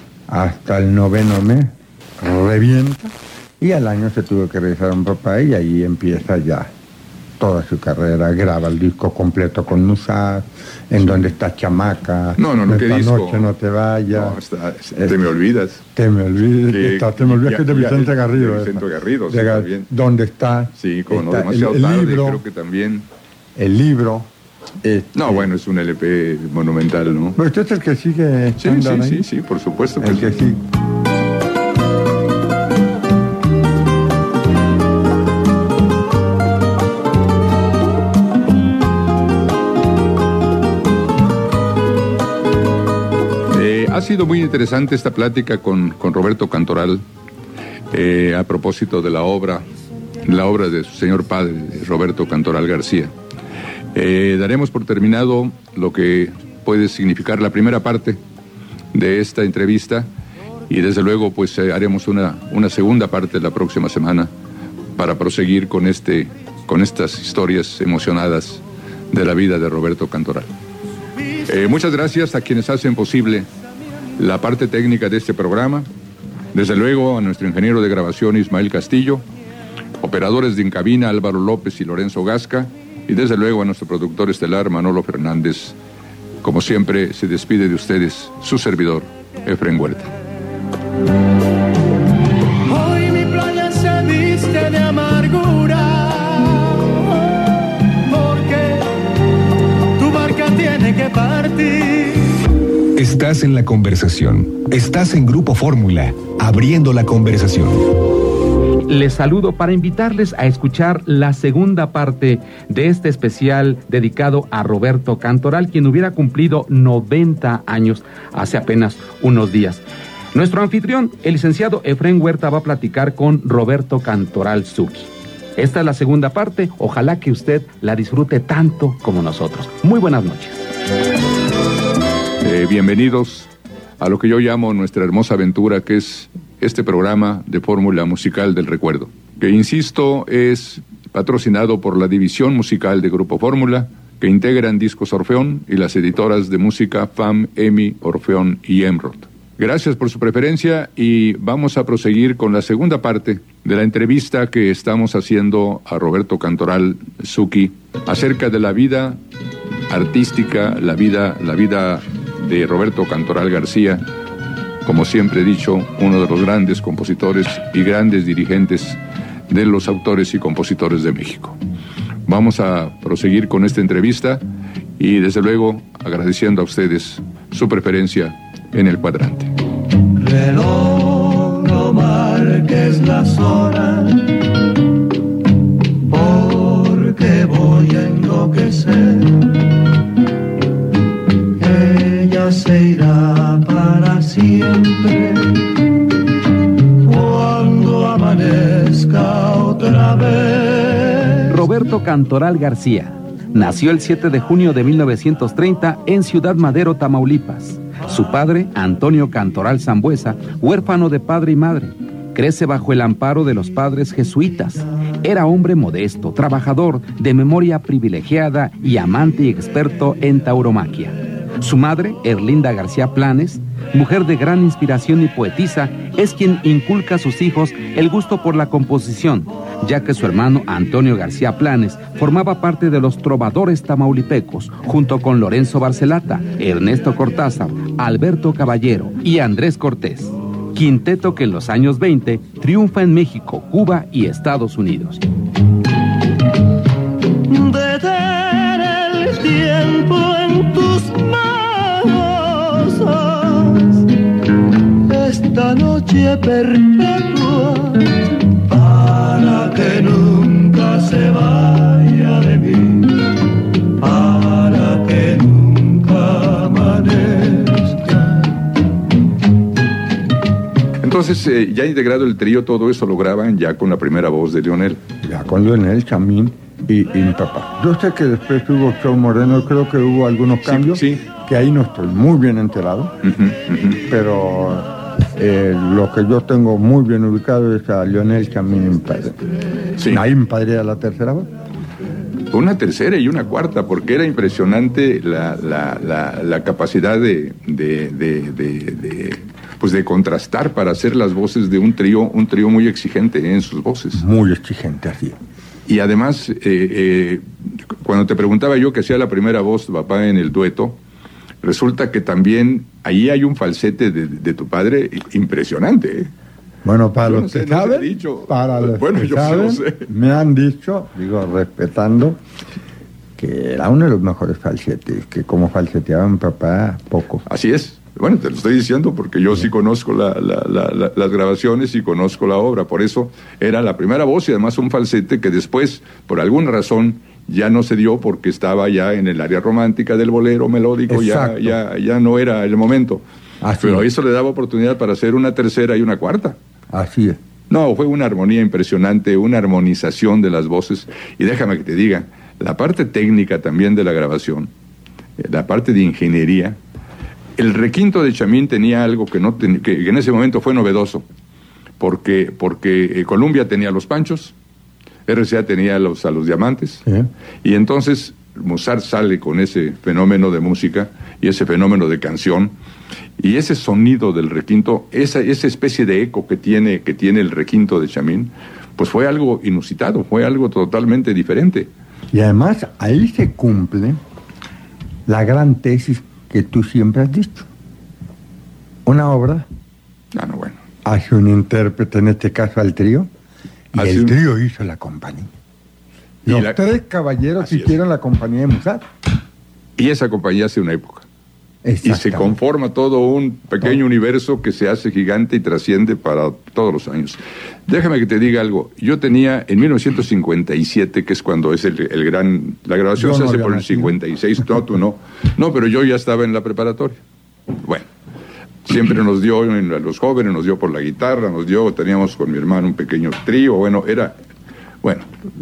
Hasta el noveno mes, revienta, y al año se tuvo que regresar a mi papá y ahí empieza ya toda su carrera, graba el disco completo con Musart, en sí. donde está Chamaca, no, no, no, Esta ¿qué disco? Noche no te vayas, no, está, es, te me olvidas, te me olvidas, que, está, te me olvidas ya, que es de Vicente ya, Garrido, de Vicente Garrido, sí, de, bien. ¿Dónde está? Sí, como no, demasiado el, el tarde, libro, creo que también. El libro. Este, no, bueno, es un L P monumental, ¿no? Pero usted es el que sigue. Sí, sí, ahí. sí, sí, por supuesto. El que sí. Ha sido muy interesante esta plática con, con Roberto Cantoral eh, a propósito de la obra, la obra de su señor padre, Roberto Cantoral García. Eh, daremos por terminado lo que puede significar la primera parte de esta entrevista y desde luego pues eh, haremos una, una segunda parte la próxima semana para proseguir con, este, con estas historias emocionadas de la vida de Roberto Cantoral. Eh, muchas gracias a quienes hacen posible la parte técnica de este programa, desde luego a nuestro ingeniero de grabación Ismael Castillo, operadores de en cabina Álvaro López y Lorenzo Gasca, y desde luego a nuestro productor estelar Manolo Fernández. Como siempre, se despide de ustedes su servidor, Efraín Huerta. Hoy mi playa se viste de amargura, porque tu barca tiene que partir. Estás en la conversación. Estás en Grupo Fórmula, abriendo la conversación. Les saludo para invitarles a escuchar la segunda parte de este especial dedicado a Roberto Cantoral, quien hubiera cumplido noventa años hace apenas unos días. Nuestro anfitrión, el licenciado Efraín Huerta, va a platicar con Roberto Cantoral Zucchi. Esta es la segunda parte, ojalá que usted la disfrute tanto como nosotros. Muy buenas noches. Eh, bienvenidos a lo que yo llamo nuestra hermosa aventura, que es este programa de Fórmula Musical del Recuerdo, que insisto es patrocinado por la división musical de Grupo Fórmula que integran Discos Orfeón y las editoras de música F A M, EMI, Orfeón y Emrod. Gracias por su preferencia y vamos a proseguir con la segunda parte de la entrevista que estamos haciendo a Roberto Cantoral Zucchi acerca de la vida artística, la vida, la vida de Roberto Cantoral García, como siempre he dicho, uno de los grandes compositores y grandes dirigentes de los autores y compositores de México. Vamos a proseguir con esta entrevista y desde luego agradeciendo a ustedes su preferencia en el cuadrante. Reloj, no marques las horas, porque voy a enloquecer. Ella se irá para siempre cuando amanezca otra vez. Roberto Cantoral García nació el siete de junio de mil novecientos treinta en Ciudad Madero, Tamaulipas. Su padre, Antonio Cantoral Sambuesa, huérfano de padre y madre, crece bajo el amparo de los padres jesuitas. Era hombre modesto, trabajador, de memoria privilegiada y amante y experto en tauromaquia. Su madre, Erlinda García Planes, mujer de gran inspiración y poetisa, es quien inculca a sus hijos el gusto por la composición, ya que su hermano Antonio García Planes formaba parte de los trovadores tamaulipecos, junto con Lorenzo Barcelata, Ernesto Cortázar, Alberto Caballero y Andrés Cortés. Quinteto que en los años veinte triunfa en México, Cuba y Estados Unidos. Detén el tiempo en tus manos, esta noche perpetua, para que nunca se vaya de mí, para que nunca amanezca. Entonces, eh, ya integrado el trío, todo eso lo graban ya con la primera voz de Leonel. Ya con Leonel, Chamín y, y mi papá. Yo sé que después hubo Show Moreno, creo que hubo algunos cambios, sí, sí. Que ahí no estoy muy bien enterado, Uh-huh, uh-huh. pero eh, lo que yo tengo muy bien ubicado es a Leonel, Chamín y mi padre. Sí. Ahí mi padre era la tercera voz. Una tercera y una cuarta, porque era impresionante la, la, la, la capacidad de, de, de, de, de, pues de contrastar para hacer las voces de un trío, un trío muy exigente en sus voces. Muy exigente, así. Y además, eh, eh, cuando te preguntaba yo que hacía la primera voz tu papá en el dueto, resulta que también ahí hay un falsete de, de tu padre impresionante, ¿eh? Bueno, para Yo los no sé, que no te he saben, dicho. para los Bueno, que yo saben, no sé. me han dicho, digo, respetando, que era uno de los mejores falsetes, que como falseteaba mi papá, poco. Así es. Bueno, te lo estoy diciendo porque yo sí conozco la, la, la, la, las grabaciones y conozco la obra. Por eso era la primera voz y además un falsete que después, por alguna razón, ya no se dio porque estaba ya en el área romántica del bolero melódico, ya, ya, ya no era el momento. Así Pero es. eso le daba oportunidad para hacer una tercera y una cuarta. Así es. No, fue una armonía impresionante, una armonización de las voces. Y déjame que te diga, la parte técnica también de la grabación, la parte de ingeniería, el requinto de Chamín tenía algo que, no ten, que, que en ese momento fue novedoso, porque, porque eh, Columbia tenía los panchos, R C A tenía los, a los diamantes, ¿Eh? y entonces Mozart sale con ese fenómeno de música y ese fenómeno de canción, y ese sonido del requinto, esa, esa especie de eco que tiene, que tiene el requinto de Chamín, pues fue algo inusitado, fue algo totalmente diferente. Y además ahí se cumple la gran tesis que tú siempre has dicho. Una obra Ah, no, bueno. hace un intérprete, en este caso al trío, y Hace el un- trío hizo la compañía. Y Los la- tres caballeros Así es. hicieron la compañía de Mozart. Y esa compañía hace una época. Y se Exactamente. conforma todo un pequeño universo que se hace gigante y trasciende para todos los años. Déjame que te diga algo. Yo tenía en mil novecientos cincuenta y siete, que es cuando es el, el gran... La grabación Yo se no hace había por el nacido. cincuenta y seis, no, tú no. No, pero yo ya estaba en la preparatoria. Bueno, siempre nos dio, en- a los jóvenes nos dio por la guitarra, nos dio, teníamos con mi hermano un pequeño trío, bueno, era... Bueno,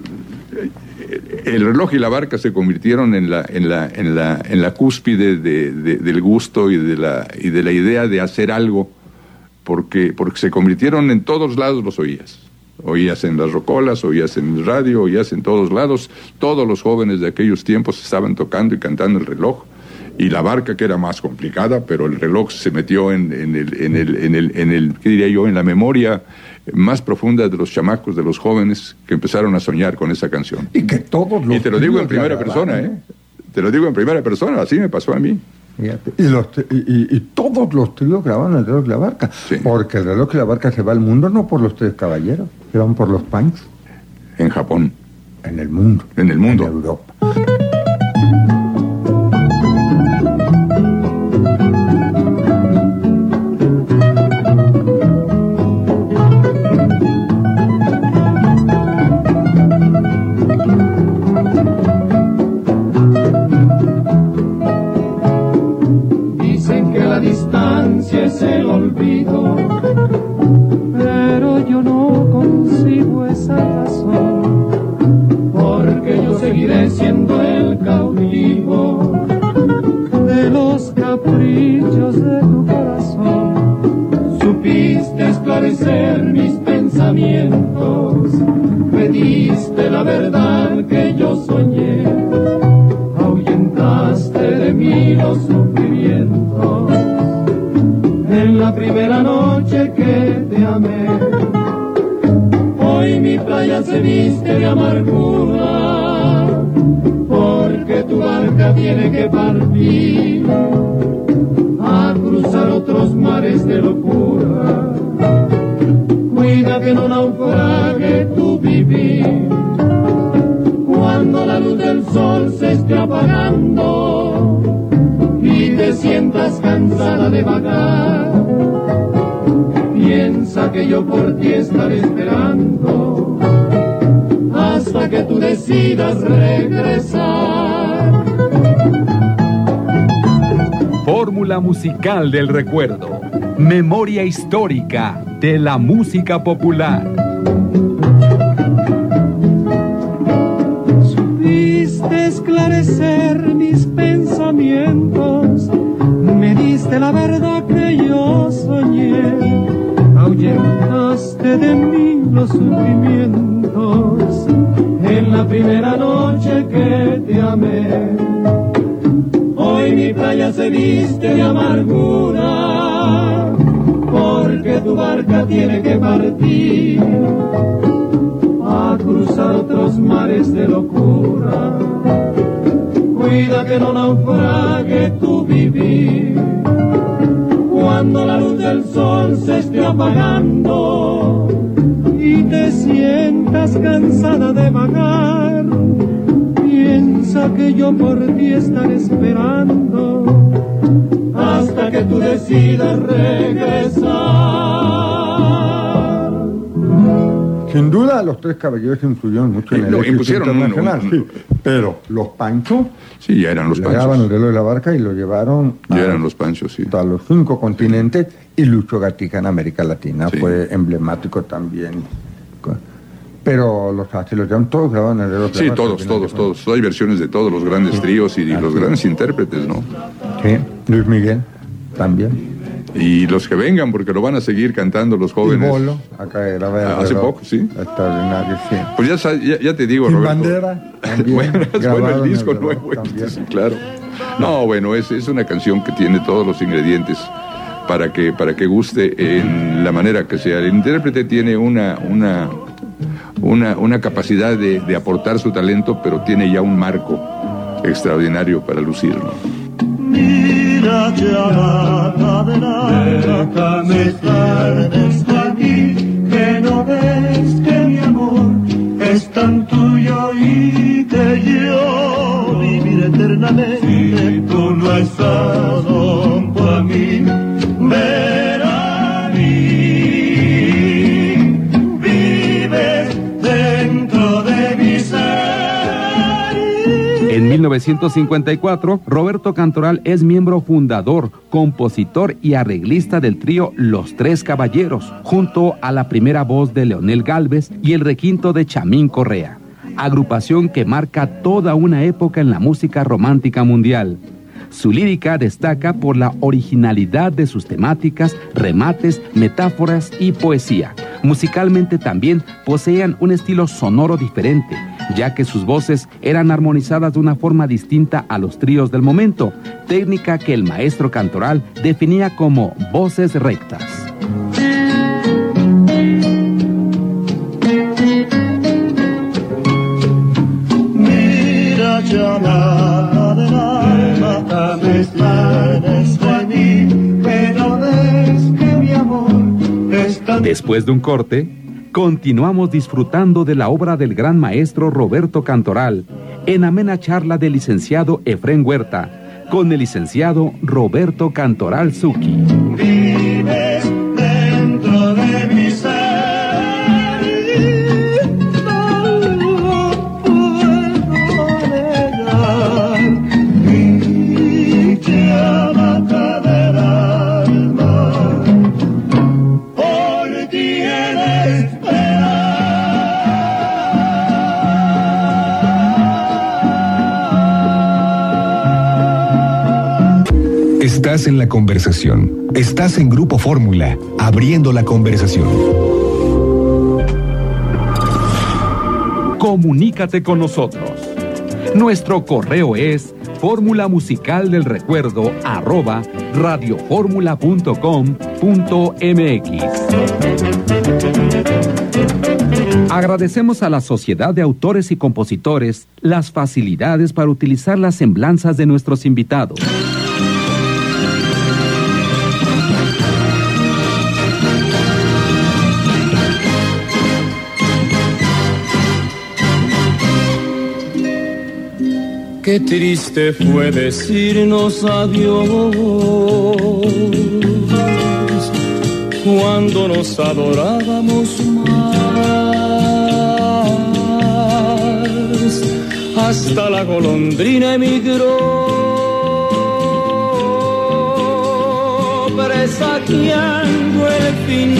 el reloj y la barca se convirtieron en la en la en la en la cúspide de, de, del gusto y de la y de la idea de hacer algo, porque porque se convirtieron en todos lados, los oías Oías en las rocolas, oías en el radio, oías en todos lados. Todos los jóvenes de aquellos tiempos estaban tocando y cantando el reloj. Y la barca, que era más complicada, pero el reloj se metió en, en, el, en, el, en, el, en el, ¿qué diría yo?, en la memoria más profunda de los chamacos, de los jóvenes que empezaron a soñar con esa canción. Y que todos los Y te lo digo en tríos primera grababan, persona, ¿eh? Te lo digo en primera persona, así me pasó a mí. Fíjate. Y, los, y, y, y todos los tríos grababan el reloj de la barca. Sí. Porque el reloj de la barca se va al mundo no por los tres caballeros, se van por los Panchos. En Japón. En el mundo. En el mundo. En Europa. Pero yo no consigo esa razón, porque yo seguiré siendo el cautivo de los caprichos de tu corazón. Supiste esclarecer mis pensamientos, me diste la verdad que yo soñé, ahuyentaste de mí los sufrimientos. En la primera noche que te amé, hoy mi playa se viste de amargura, porque tu barca tiene que partir a cruzar otros mares de locura. Cuida que no naufrague tu vivir, cuando la luz del sol se esté apagando y te sientas cansada de vagar. Piensa que yo por ti estaré esperando hasta que tú decidas regresar. Fórmula musical del recuerdo. Memoria histórica de la música popular. Supiste esclarecer mis pensamientos, me diste la verdad que yo soñé, ahuyentaste de mí los sufrimientos en la primera noche que te amé. Hoy mi playa se viste de amargura, porque tu barca tiene que partir a cruzar otros mares de locura. Cuida que no naufrague tu vivir, cuando la luz del sol se esté apagando y te sientas cansada de vagar. Piensa que yo por ti estaré esperando hasta que tú decidas regresar. Sin duda, los tres caballeros influyeron mucho en el No, éxito impusieron un- internacional, un- sí. Pero los Panchos Sí, ya eran los le daban panchos. el reloj de la barca y lo llevaron Ya a, eran los panchos, sí. a los cinco continentes, y Lucho Gatica en América Latina Sí. fue emblemático también. Pero los así los llaman todos grababan el reloj de Sí, la barca. todos, al final todos, de todos. Hay versiones de todos los grandes tríos y de los grandes intérpretes, ¿no? cuentas. Sí, Luis Miguel también. Y los que vengan, porque lo van a seguir cantando los Y jóvenes. Bolo, acá grababa el Ah, hace reloj. poco, sí. Extraordinario, sí. Pues ya, sa- ya, ya te digo, Sin Roberto. bandera, también, bueno, es bueno grabado el en el disco reloj nuevo, este, también. sí, claro. No, bueno, es, es una canción que tiene todos los ingredientes para que, para que guste en la manera que sea. El intérprete tiene una, una, una, una capacidad de, de aportar su talento, pero tiene ya un marco extraordinario para lucirlo. Mira ya la cadena, déjame estar aquí, que no ves que mi amor es tan tuyo y que yo vivir eternamente. Si tú no estás junto a mí, ven a mí, vives dentro de mi ser. En mil novecientos cincuenta y cuatro, Roberto Cantoral es miembro fundador, compositor y arreglista del trío Los Tres Caballeros, junto a la primera voz de Leonel Gálvez y el requinto de Chamín Correa, agrupación que marca toda una época en la música romántica mundial. Su lírica destaca por la originalidad de sus temáticas, remates, metáforas y poesía, Musicalmente también poseían un estilo sonoro diferente, ya que sus voces eran armonizadas de una forma distinta a los tríos del momento, técnica que el maestro Cantoral definía como voces rectas. Mira, llamada del alma, me extrañas de mí, pero ves que mi amor está... Después de un corte, continuamos disfrutando de la obra del gran maestro Roberto Cantoral en amena charla del licenciado Efrén Huerta con el licenciado Roberto Cantoral Zucchi. Vives dentro de mi ser, no puedo negar mi llamada del alma. Por ti he de esperar. Estás en la conversación. Estás en Grupo Fórmula, abriendo la conversación. Comunícate con nosotros. Nuestro correo es fórmula musical del recuerdo arroba radioformula punto com punto mx. Agradecemos a la Sociedad de Autores y Compositores las facilidades para utilizar las semblanzas de nuestros invitados. Qué triste fue decirnos adiós cuando nos adorábamos más. Hasta la golondrina emigró, presagiando el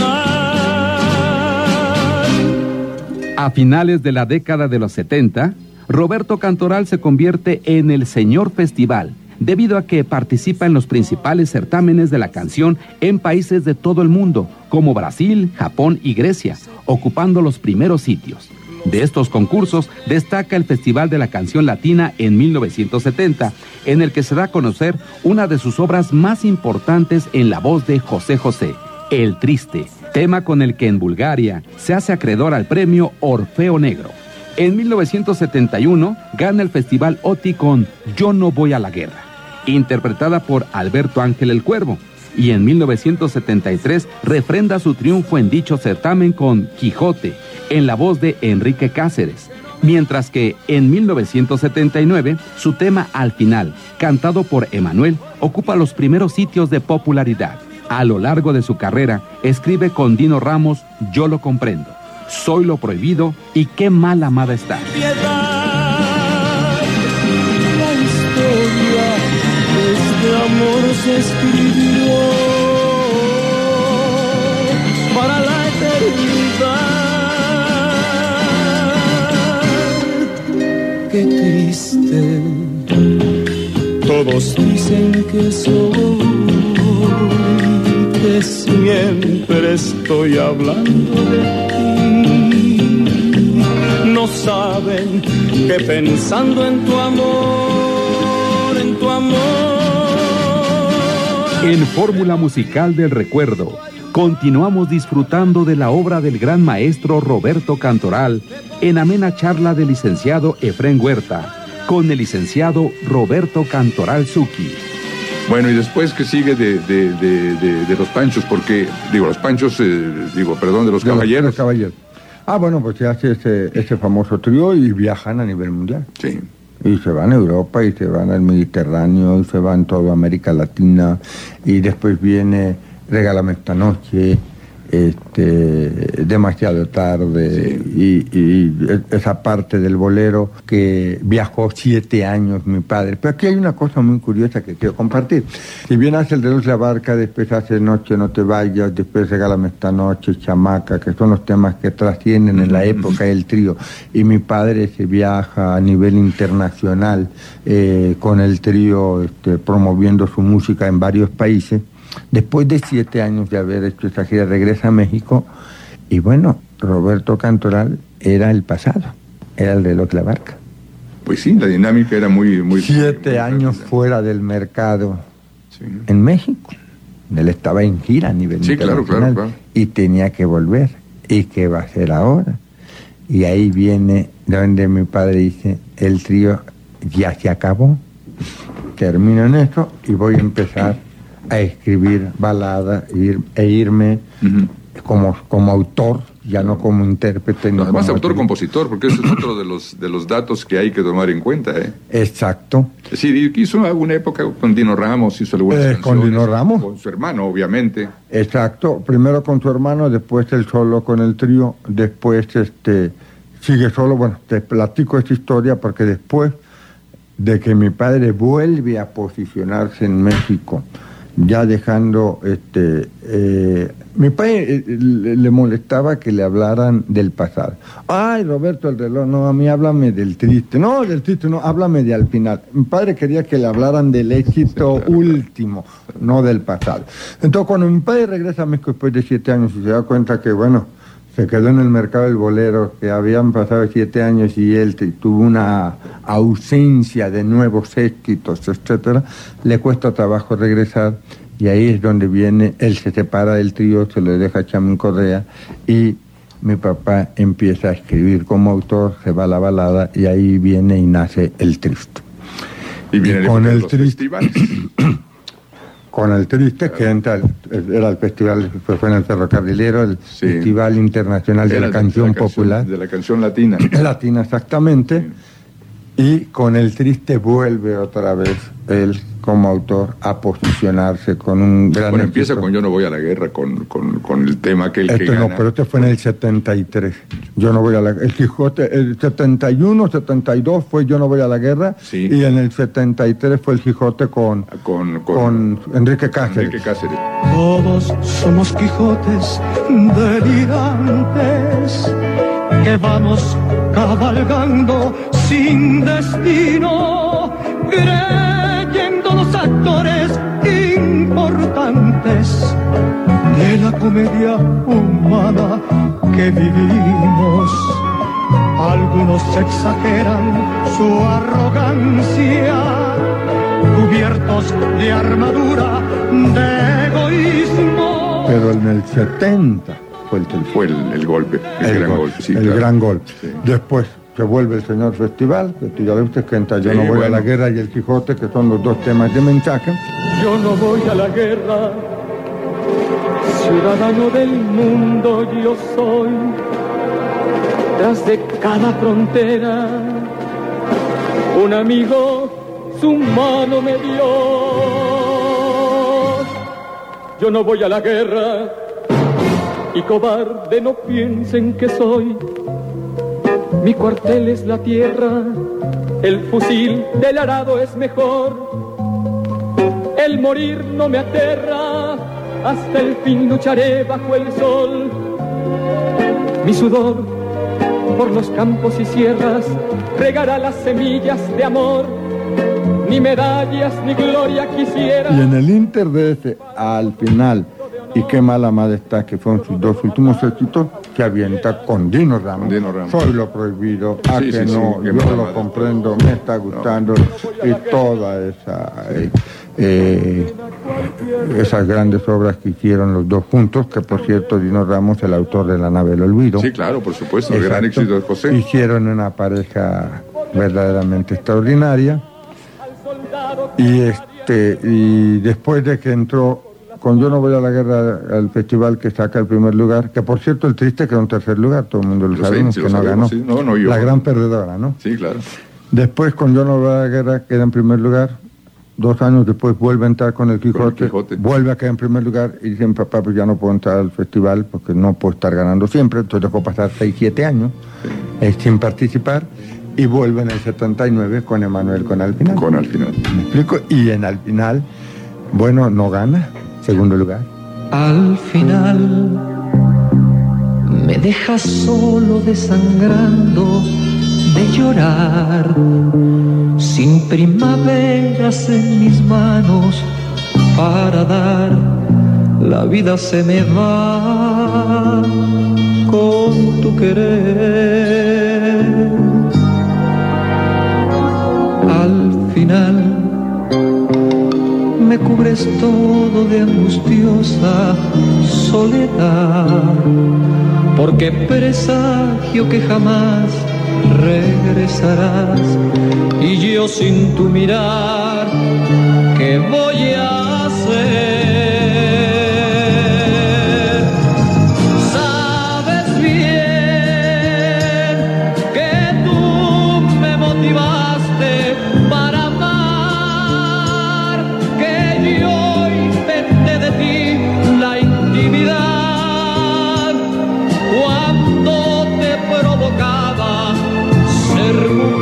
final. A finales de la década de los setenta, Roberto Cantoral se convierte en el Señor Festival, debido a que participa en los principales certámenes de la canción en países de todo el mundo, como Brasil, Japón y Grecia, ocupando los primeros sitios. De estos concursos destaca el Festival de la Canción Latina en mil novecientos setenta, en el que se da a conocer una de sus obras más importantes en la voz de José José, El Triste, tema con el que en Bulgaria se hace acreedor al premio Orfeo Negro. En mil novecientos setenta y uno gana el Festival OTI con Yo no voy a la guerra, interpretada por Alberto Ángel el Cuervo, y en mil novecientos setenta y tres refrenda su triunfo en dicho certamen con Quijote, en la voz de Enrique Cáceres, mientras que en mil novecientos setenta y nueve su tema Al Final, cantado por Emanuel, ocupa los primeros sitios de popularidad. A lo largo de su carrera escribe con Dino Ramos Yo lo comprendo, Soy lo prohibido y Qué mal amada está. Piedad, la historia de este amor se escribió para la eternidad. Qué triste, todos dicen que soy, que siempre estoy hablando de ti. No saben que pensando en tu amor, en tu amor. En Fórmula Musical del Recuerdo, continuamos disfrutando de la obra del gran maestro Roberto Cantoral en amena charla del licenciado Efrén Huerta con el licenciado Roberto Cantoral Zucchi. Bueno, y después, ¿qué sigue de, de, de, de, de los Panchos? Porque, digo, los Panchos, eh, digo, perdón, de los de Caballeros. Los caballeros. Ah, bueno, pues se hace ese, ese famoso trío y viajan a nivel mundial. Sí. Y se van a Europa, y se van al Mediterráneo, y se van a toda América Latina, y después viene Regálame esta noche, este, Demasiado tarde, sí. y, y esa parte del bolero que viajó siete años mi padre. Pero aquí hay una cosa muy curiosa que quiero compartir. Si bien hace el de Luz la Barca, después hace Noche no te vayas, después Regálame esta noche, Chamaca, que son los temas que trascienden en la época del trío, y mi padre se viaja a nivel internacional eh, con el trío, este, promoviendo su música en varios países. Después de siete años de haber hecho esta gira, regresa a México Y bueno, Roberto Cantoral era el pasado, era el reloj de la barca. Pues sí, la dinámica era muy... muy Siete muy años rápida. fuera del mercado Sí. en México. Él estaba en gira a nivel Sí, claro, internacional claro, claro. y tenía que volver. ¿Y qué va a hacer ahora? Y ahí viene donde mi padre dice, el trío ya se acabó. Termino en esto y voy a empezar a escribir baladas e, ir- e irme Ujú. como, como autor, ya no como intérprete. ni No, además como- autor-compositor, porque ese es otro de los, de los datos que hay que tomar en cuenta, ¿eh? Exacto. Sí, hizo alguna época con Dino Ramos, hizo algunas Eh, canciones. con Dino Ramos. Con su hermano, obviamente. Exacto, primero con su hermano, después él solo con el trío, después este sigue solo. Bueno, te platico esta historia porque después de que mi padre vuelve a posicionarse en México, ya dejando, este, eh, mi padre eh, le, le molestaba que le hablaran del pasado. Ay, Roberto, el reloj, no, a mí háblame del triste. No, del triste, no, háblame de al final. Mi padre quería que le hablaran del éxito último, no del pasado. Entonces, cuando mi padre regresa a México después de siete años y se da cuenta que, bueno, se quedó en el mercado del bolero, que habían pasado siete años y él te- tuvo una ausencia de nuevos éxitos, etcétera, le cuesta trabajo regresar y ahí es donde viene, él se separa del trío, se lo deja a Chamín Correa y mi papá empieza a escribir como autor, se va a la balada y ahí viene y nace El Triste. Y viene Y la con época de el los triste- festivales. Con El Triste, que entra, el- era el festival, pues fue en el Ferrocarrilero, el Sí. Festival Internacional de Era la Canción Popular. De la canción latina. Latina, exactamente. Y con El Triste vuelve otra vez él como autor a posicionarse con un gran Bueno, empieza éxito. con Yo no voy a la guerra, con, con, con el tema que el que Este no, gana. pero este fue en el setenta y tres. Yo no voy a la El Quijote, el setenta y uno, setenta y dos fue Yo no voy a la guerra. Sí. Y en el setenta y tres fue El Quijote con, Con, con, con Enrique Cáceres. Enrique Cáceres. Todos somos Quijotes delirantes que vamos cabalgando sin destino, creyendo los actores importantes de la comedia humana que vivimos. Algunos exageran su arrogancia, cubiertos de armadura de egoísmo. Pero en el setenta fue el Triste. Fue el, el golpe, el, El gran gol- golpe. Sí, el claro. gran golpe. Sí. Después se vuelve el señor Festival, que tú ya lo viste, que entra Yo Sí, no voy bueno. a la guerra y El Quijote, que son los dos temas de mensaje. Yo no voy a la guerra, ciudadano del mundo yo soy. Tras de cada frontera, un amigo su mano me dio. Yo no voy a la guerra, y cobarde no piensen que soy. Mi cuartel es la tierra, el fusil del arado es mejor. El morir no me aterra, hasta el fin lucharé bajo el sol. Mi sudor por los campos y sierras regará las semillas de amor. Ni medallas ni gloria quisiera. Y en el Inter de ese, al final, y qué mala madre está, que fueron sus dos últimos éxitos, se avienta con Dino Ramos. Dino Ramos. Soy lo prohibido, a Sí, que sí, no, sí, qué yo mala lo madre. comprendo, me está gustando, y toda esa... eh, eh, esas grandes obras que hicieron los dos juntos, que por cierto Dino Ramos, el autor de La nave del olvido. Sí, claro, por supuesto, el gran Exacto. éxito de José. Hicieron una pareja verdaderamente extraordinaria. Y este y después de que entró con Yo no voy a la guerra al festival, que saca el primer lugar, que por cierto el Triste quedó en tercer lugar, todo el mundo lo Lo sé, sabemos, sí que lo no sabemos, ganó. sí. No, no, yo- La gran perdedora, ¿no? Sí, claro. Después con Yo no voy a la guerra queda en primer lugar. Dos años después vuelve a entrar con el Quijote, Quijote. vuelve a quedar en primer lugar y dicen, papá, pues ya no puedo entrar al festival porque no puedo estar ganando siempre. Entonces dejó pasar seis, siete años eh, sin participar y vuelve en el setenta y nueve con Emanuel con Al final. Con Al final. ¿Me explico? Y en Al final, bueno, no gana, segundo lugar. Al final me dejas solo desangrando de llorar, sin primaveras en mis manos para dar, la vida se me va con tu querer. Al final me cubres todo de angustiosa soledad, porque presagio que jamás regresarás, y yo sin tu mirar, ¿qué voy a hacer? Sabes bien que tú me motivaste para amar, que yo inventé de ti la intimidad cuando te provocaba ser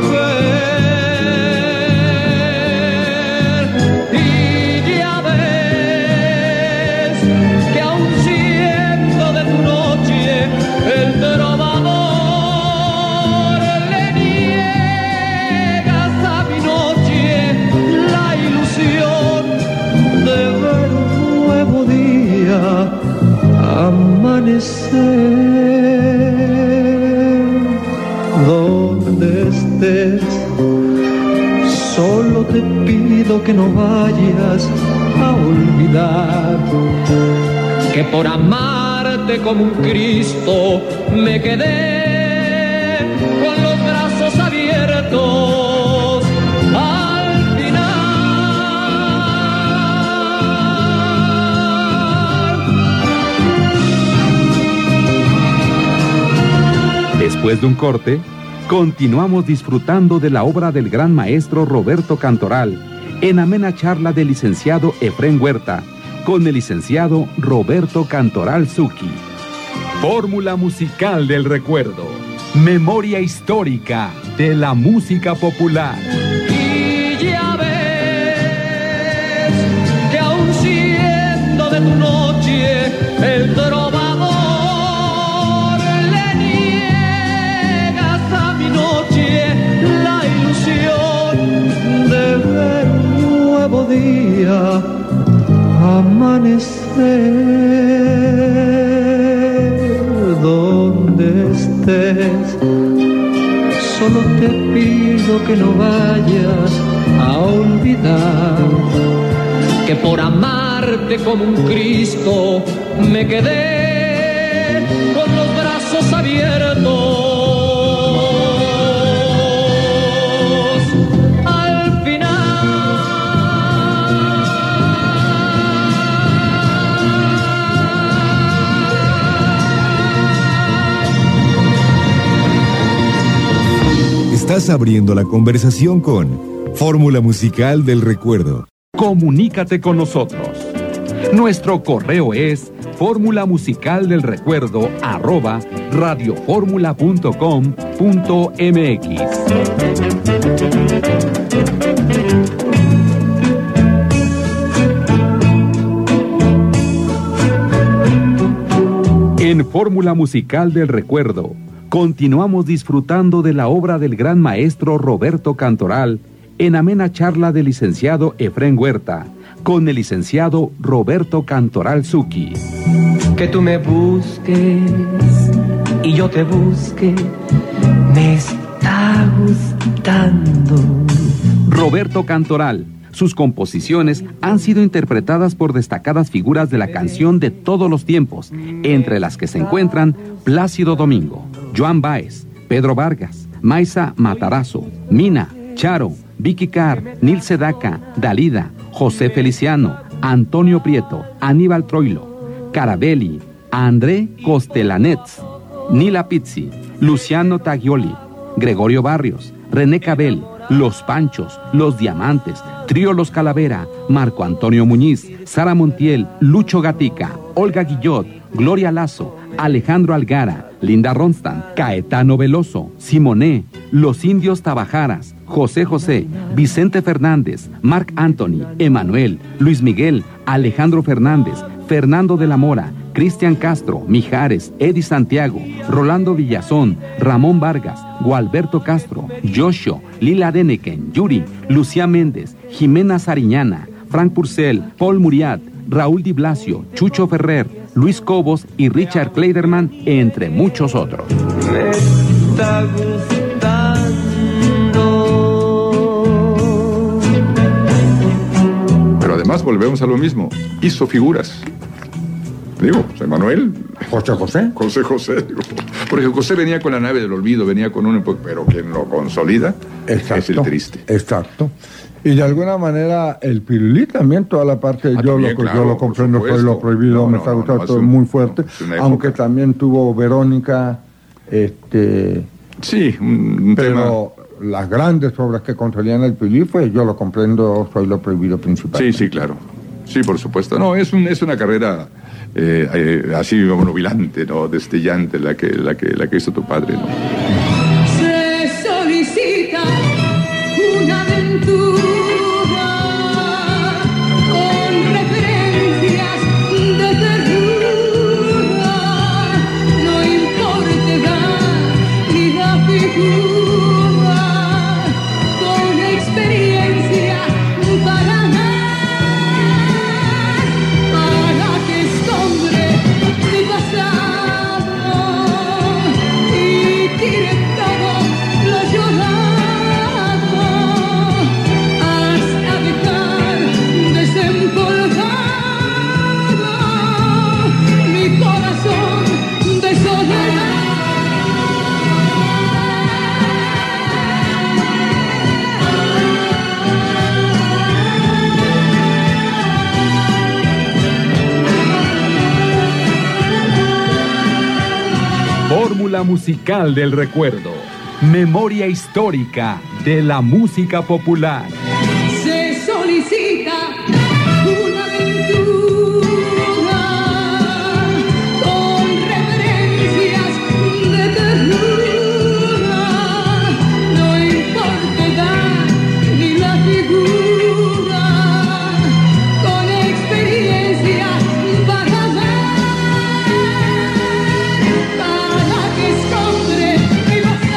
mujer, y ya ves que aun siendo de tu noche el trovador, le niegas a mi noche la ilusión de ver un nuevo día amanecer. Donde estés, solo te pido que no vayas a olvidar que por amarte como un Cristo me quedé con los brazos abiertos al final. Después de un corte, continuamos disfrutando de la obra del gran maestro Roberto Cantoral en amena charla del licenciado Efrén Huerta con el licenciado Roberto Cantoral Zucchi. Fórmula musical del recuerdo, memoria histórica de la música popular. Y ya ves que aun siendo de tu noche el trovador, le niegas a mi noche la ilusión de ver un nuevo día amanecer. Donde estés, solo te pido que no vayas a olvidar que por amarte como un Cristo me quedé con los brazos abiertos al final. Estás abriendo la conversación con Fórmula Musical del Recuerdo. Comunícate con nosotros. Nuestro correo es fórmula musical del recuerdo arroba radioformula punto com punto mx. En Fórmula Musical del Recuerdo, continuamos disfrutando de la obra del gran maestro Roberto Cantoral en amena charla del licenciado Efrén Huerta con el licenciado Roberto Cantoral Zucchi. Que tú me busques y yo te busque, me está gustando. Roberto Cantoral. Sus composiciones han sido interpretadas por destacadas figuras de la canción de todos los tiempos, entre las que se encuentran Plácido Domingo, Joan Baez, Pedro Vargas, Maisa Matarazzo, Mina, Charo, Vicky Carr, Nil Sedaka, Dalida, José Feliciano, Antonio Prieto, Aníbal Troilo, Carabelli, André Costelanets, Nila Pizzi, Luciano Taglioli, Gregorio Barrios, René Cabel, Los Panchos, Los Diamantes, Trío Los Calavera, Marco Antonio Muñiz, Sara Montiel, Lucho Gatica, Olga Guillot, Gloria Lazo, Alejandro Algara, Linda Ronstadt, Caetano Veloso, Simoné, Los Indios Tabajaras, José José, Vicente Fernández, Marc Anthony, Emanuel, Luis Miguel, Alejandro Fernández, Fernando de la Mora, Cristian Castro, Mijares, Eddie Santiago, Rolando Villazón, Ramón Vargas, Gualberto Castro, Yoshio, Lila Deneken, Yuri, Lucía Méndez, Jimena Sariñana, Frank Purcell, Paul Muriat, Raúl Di Blasio, Chucho Ferrer, Luis Cobos y Richard Kleiderman, entre muchos otros. Me está gustando. Pero además volvemos a lo mismo. Hizo figuras. Digo, José Manuel. José José. José José, digo. Porque José venía con la nave del olvido, venía con un... Pero quien lo consolida Exacto, es el triste. Exacto. Y de alguna manera el Pirulí también, toda la parte, Ah, yo, también, lo, claro, yo lo comprendo, por fue supuesto. lo prohibido, No, me no, está no, gustando no, todo es un- muy fuerte, no, es una aunque época. también tuvo Verónica, este, Sí, un, un tema... pero las grandes obras que consolían el Pirulí fue, yo lo comprendo, soy lo prohibido principal. Sí, sí, claro. Sí, por supuesto. No, es, un, es una carrera eh, eh, así nubilante, ¿no? Destellante la que, la que, la que hizo tu padre, ¿no? Se solicita una aventura con referencias de ternura. No importa ni la figura, con experiencia para amar, para que escombre mi pasado y tire todo lo llorado hasta dejar desempolvado mi corazón de soledad. Fórmula musical del recuerdo. Memoria histórica de la música popular. Se solicita una aventura con referencias de ternura. No importa edad ni la figura, con experiencia para amar, para que escombre mi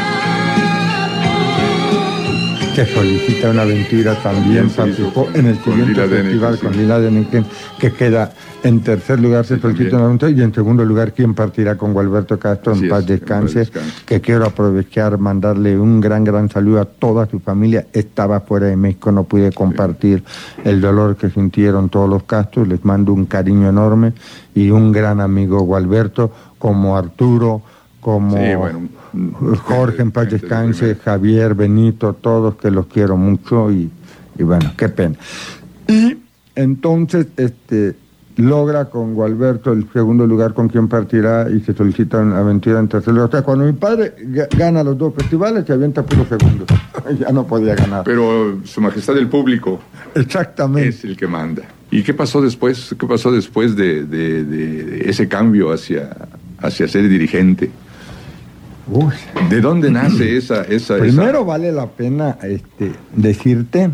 pasado. Que solicita una aventura también También se hizo participó con- en el con siguiente Lila Deniken, festival sí. con Lila Deniken, que queda en tercer lugar, se Sí, solicita también. una aventura, y en segundo lugar, ¿quién partirá con Gualberto Castro? Así En es, paz en paz descanse, descanse. que quiero aprovechar, mandarle un gran, gran saludo a toda su familia. Estaba fuera de México, no pude compartir el dolor que sintieron todos los Castros, les mando un cariño enorme, y un gran amigo Gualberto, como Arturo, como Sí, bueno, un- Jorge, en paz gente de descanse, primera. Javier, Benito, todos que los quiero mucho, y, y bueno, qué pena. Y entonces este logra con Gualberto el segundo lugar con quien partirá, y se solicita una aventura en tercer lugar. O sea, cuando mi padre ga- gana los dos festivales, se avienta puro segundo. Ya no podía ganar. Pero su majestad el público Exactamente. es el que manda. ¿Y qué pasó después? ¿Qué pasó después de, de- de- de ese cambio hacia, hacia ser dirigente? Uy. ¿De dónde nace esa... esa Primero esa- vale la pena este, decirte,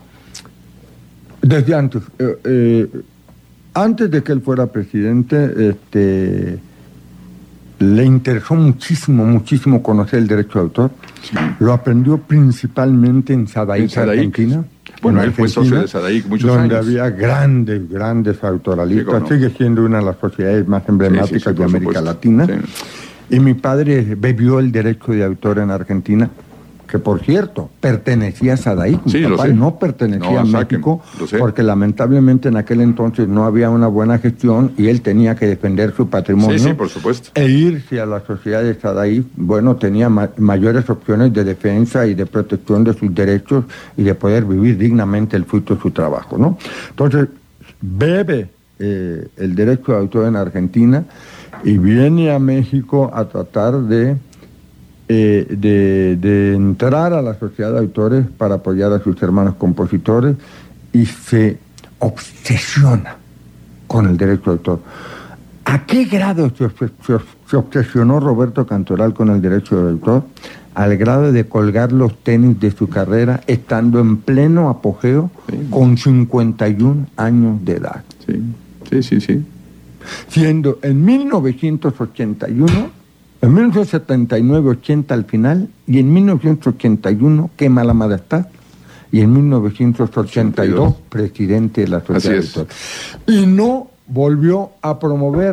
desde antes, eh, eh, antes de que él fuera presidente, este, le interesó muchísimo, muchísimo conocer el derecho de autor. Sí. Lo aprendió principalmente en Sadaic, En Sadaic. Argentina. Bueno, en él fue socio de Sadaic muchos donde años. había grandes, grandes autoralistas. Sí, cómo no. Sigue siendo una de las sociedades más emblemáticas Sí, sí, sí, de por América supuesto. Latina. Sí. Y mi padre bebió el derecho de autor en Argentina, que por cierto, pertenecía a Sadaic. Mi Sí, lo papá sé. no pertenecía No, a saquen, México, lo sé. porque lamentablemente en aquel entonces no había una buena gestión y él tenía que defender su patrimonio. Sí, sí, por supuesto. E irse a la sociedad de Sadaic, bueno, tenía ma- mayores opciones de defensa y de protección de sus derechos y de poder vivir dignamente el fruto de su trabajo, ¿no? Entonces, bebe eh, el derecho de autor en Argentina y viene a México a tratar de, eh, de, de entrar a la sociedad de autores para apoyar a sus hermanos compositores, y se obsesiona con el derecho de autor. ¿A qué grado se, obs- se obs- se obsesionó Roberto Cantoral con el derecho de autor? Al grado de colgar los tenis de su carrera estando en pleno apogeo, Sí. con cincuenta y un años de edad. Sí, sí, sí, sí. Siendo en mil novecientos ochenta y uno, en mil novecientos setenta y nueve ochenta al final, y en mil novecientos ochenta y uno quema la majestad, y en mil novecientos ochenta y dos presidente de la sociedad Así es. de autores. Y no volvió a promover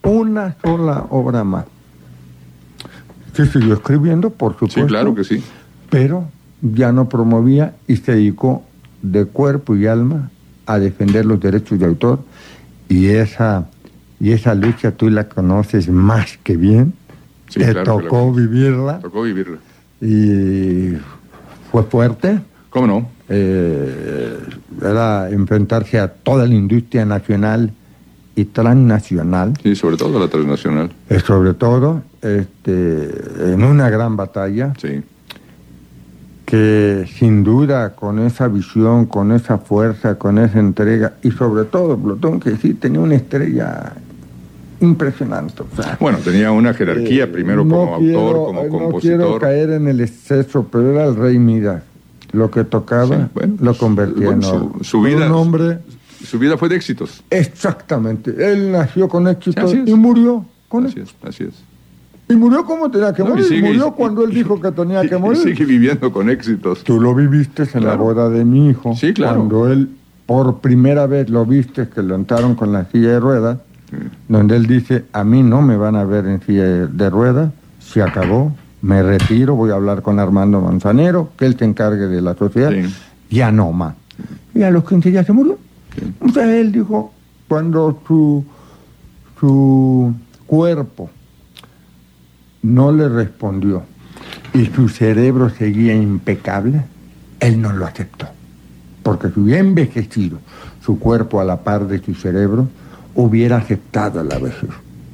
una sola obra más. Se siguió escribiendo, por supuesto. Sí, claro que sí. Pero ya no promovía y se dedicó de cuerpo y alma a defender los derechos de autor. Y esa, y esa lucha tú la conoces más que bien. Sí, Te claro que la tocó conozco. vivirla. Tocó vivirla. Y fue fuerte. ¿Cómo no? Eh, era enfrentarse a toda la industria nacional y transnacional. Sí, sobre todo la transnacional. Eh, sobre todo este, en una gran batalla. Sí. Que sin duda con esa visión, con esa fuerza, con esa entrega y sobre todo Plutón, que sí tenía una estrella impresionante. O sea, Bueno, tenía una jerarquía, eh, primero no como quiero- autor, como no compositor. quiero caer en el exceso, pero era el rey Midas. Lo que tocaba Sí, bueno, lo convertía bueno, en su- oro. su Era vida- un hombre Su vida fue de éxitos. exactamente. Él nació con éxito Sí, así es. y murió con Así éxito. es, así es. Y murió como tenía que No, y morir. sigue- murió y- cuando él dijo que tenía que Y morir. sigue viviendo con éxitos. Tú lo viviste en la Claro. boda de mi hijo. Sí, claro. Cuando él, por primera vez lo viste, que lo entraron con la silla de ruedas, donde él dice, a mí no me van a ver en silla de, de ruedas, se acabó, me retiro, voy a hablar con Armando Manzanero, que él se encargue de la sociedad, Sí. ya no más. Y a los quince días se murió. O sea, él dijo, cuando su, su cuerpo no le respondió y su cerebro seguía impecable, él no lo aceptó. Porque si hubiera envejecido su cuerpo a la par de su cerebro, hubiera aceptado la vejez.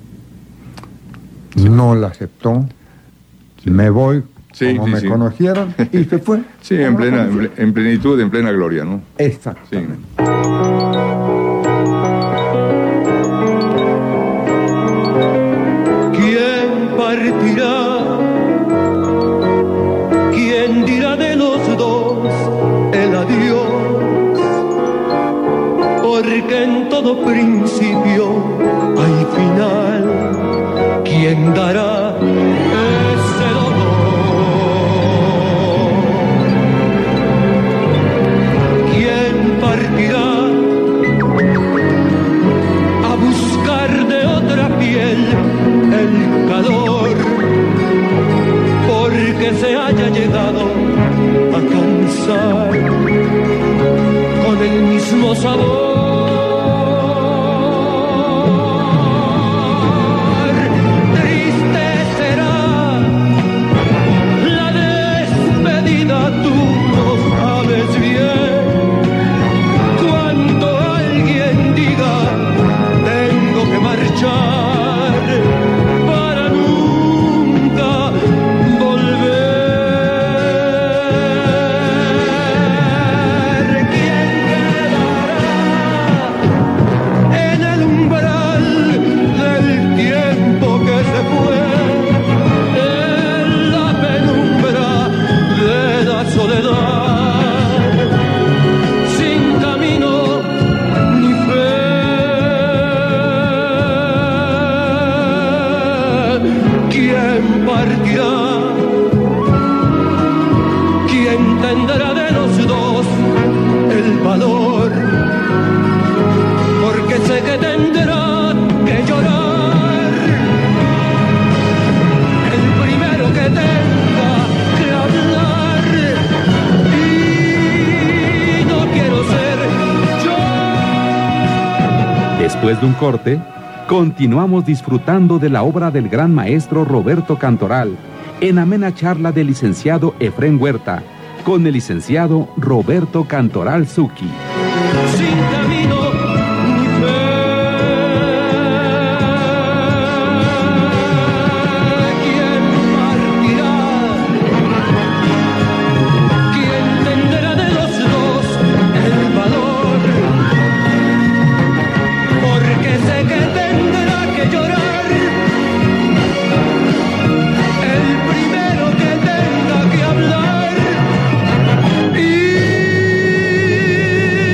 No la aceptó. Me voy, Sí, como sí, me sí. conocieron, y se fue. Sí, en plena, en ple- en plenitud, en plena gloria, ¿no? Sí. Exactamente. ¿Quién partirá? ¿Quién dirá de los dos el adiós? Porque en todo principio hay final. ¿Quién dará ese dolor? ¿Quién partirá a buscar de otra piel el calor? Porque se haya llegado a cansar con el mismo sabor. Triste será la despedida, tú no sabes bien. Cuando alguien diga tengo que marchar para nunca volver, ¿quién quedará en el umbral del tiempo que se fue, en la penumbra de la soledad, sin camino ni fe? ¿Quién partirá? ¿Quién tendrá de los dos el valor? Porque sé que tendrá que llorar el primero que tenga que hablar, y no quiero ser yo. Después de un corte, continuamos disfrutando de la obra del gran maestro Roberto Cantoral en amena charla del licenciado Efrén Huerta con el licenciado Roberto Cantoral Zucchi. Sin camino ni fe. ¿Quién partirá? ¿Quién tendrá de los dos el valor? Porque sé que tendrá que llorar el primero que tenga que hablar, y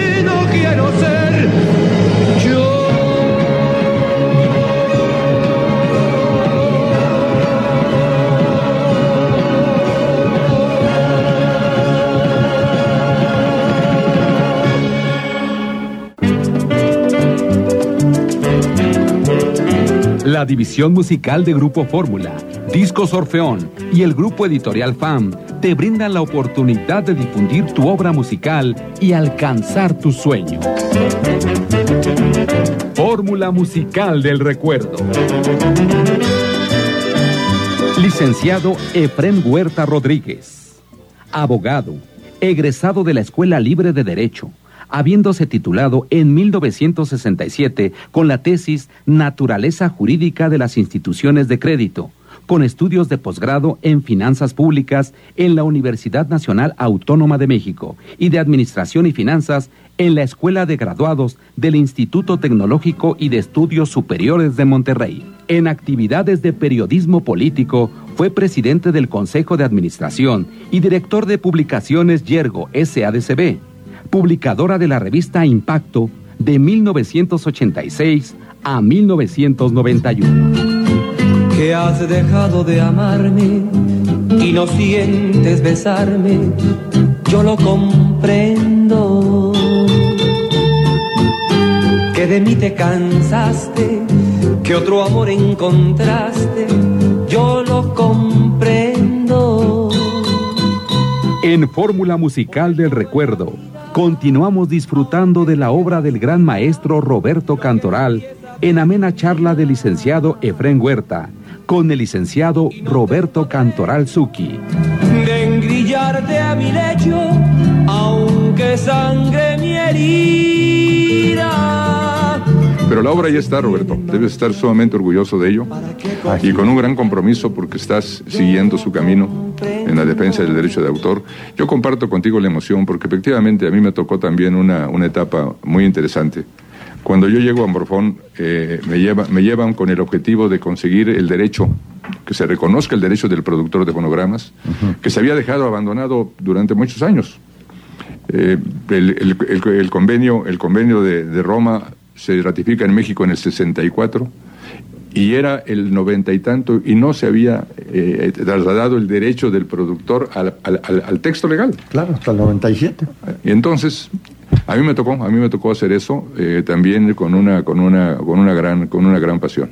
La división musical de Grupo Fórmula, Discos Orfeón y el Grupo Editorial F A M te brindan la oportunidad de difundir tu obra musical y alcanzar tu sueño. Fórmula Musical del Recuerdo. Licenciado Efrén Huerta Rodríguez, abogado, egresado de la Escuela Libre de Derecho, habiéndose titulado en mil novecientos sesenta y siete con la tesis Naturaleza Jurídica de las Instituciones de Crédito, con estudios de posgrado en Finanzas Públicas en la Universidad Nacional Autónoma de México y de Administración y Finanzas en la Escuela de Graduados del Instituto Tecnológico y de Estudios Superiores de Monterrey. En actividades de periodismo político, fue presidente del Consejo de Administración y director de publicaciones Yergo S A D C B, publicadora de la revista Impacto de mil novecientos ochenta y seis a mil novecientos noventa y uno. Que has dejado de amarme y no sientes besarme, yo lo comprendo. Que de mí te cansaste, que otro amor encontraste, yo lo comprendo. En Fórmula Musical del Recuerdo, continuamos disfrutando de la obra del gran maestro Roberto Cantoral en amena charla del licenciado Efrén Huerta con el licenciado Roberto Cantoral Zucchi. De engrillarte a mi lecho, aunque sangre mi herida. Pero la obra ya está, Roberto. Debes estar sumamente orgulloso de ello y con un gran compromiso porque estás siguiendo su camino en la defensa del derecho de autor. Yo comparto contigo la emoción porque efectivamente a mí me tocó también una, una etapa muy interesante. Cuando yo llego a Morfón, eh, me, lleva, me llevan con el objetivo de conseguir el derecho, que se reconozca el derecho del productor de fonogramas, uh-huh. que se había dejado abandonado durante muchos años. Eh, el, el, el, el convenio, el convenio de, de Roma se ratifica en México en el sesenta y cuatro, y era el noventa y tanto, y no se había eh, trasladado el derecho del productor al, al, al, al texto legal. Claro, hasta el noventa y siete. Y entonces... A mí me tocó, a mí me tocó hacer eso eh, también con una, con una, con una gran, con una gran pasión.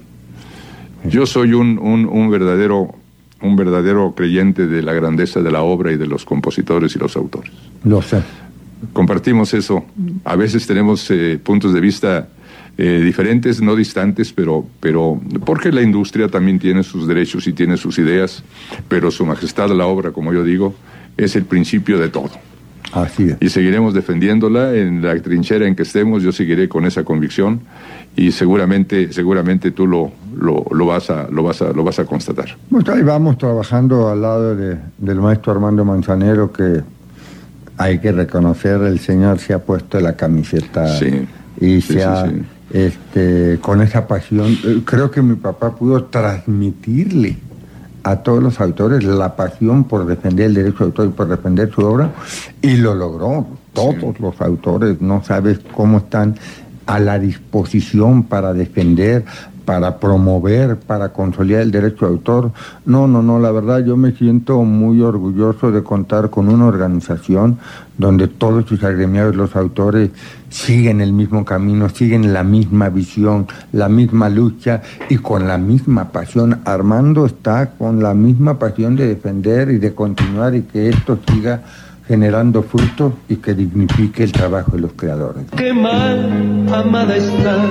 Yo soy un, un, un verdadero, un verdadero creyente de la grandeza de la obra y de los compositores y los autores. Lo sé. Compartimos eso. A veces tenemos eh, puntos de vista eh, diferentes, no distantes, pero, pero porque la industria también tiene sus derechos y tiene sus ideas, pero Su Majestad la obra, como yo digo, es el principio de todo. Así es. Y seguiremos defendiéndola en la trinchera en que estemos. Yo seguiré con esa convicción y seguramente, seguramente tú lo, lo, lo vas a, lo vas a, lo vas a constatar. Pues ahí vamos trabajando al lado de, del maestro Armando Manzanero, que hay que reconocer, el señor se ha puesto la camiseta sí, y sí, se sí, ha, sí. este, con esa pasión. Creo que mi papá pudo transmitirle a todos los autores la pasión por defender el derecho de autor y por defender su obra, y lo logró. Todos sí. los autores, no sabes cómo están a la disposición para defender, para promover, para consolidar el derecho de autor. No, no, no, la verdad yo me siento muy orgulloso de contar con una organización donde todos sus agremiados, los autores, siguen el mismo camino, siguen la misma visión, la misma lucha y con la misma pasión. Armando está con la misma pasión de defender y de continuar y que esto siga generando frutos y que dignifique el trabajo de los creadores. Qué mal, amada estás,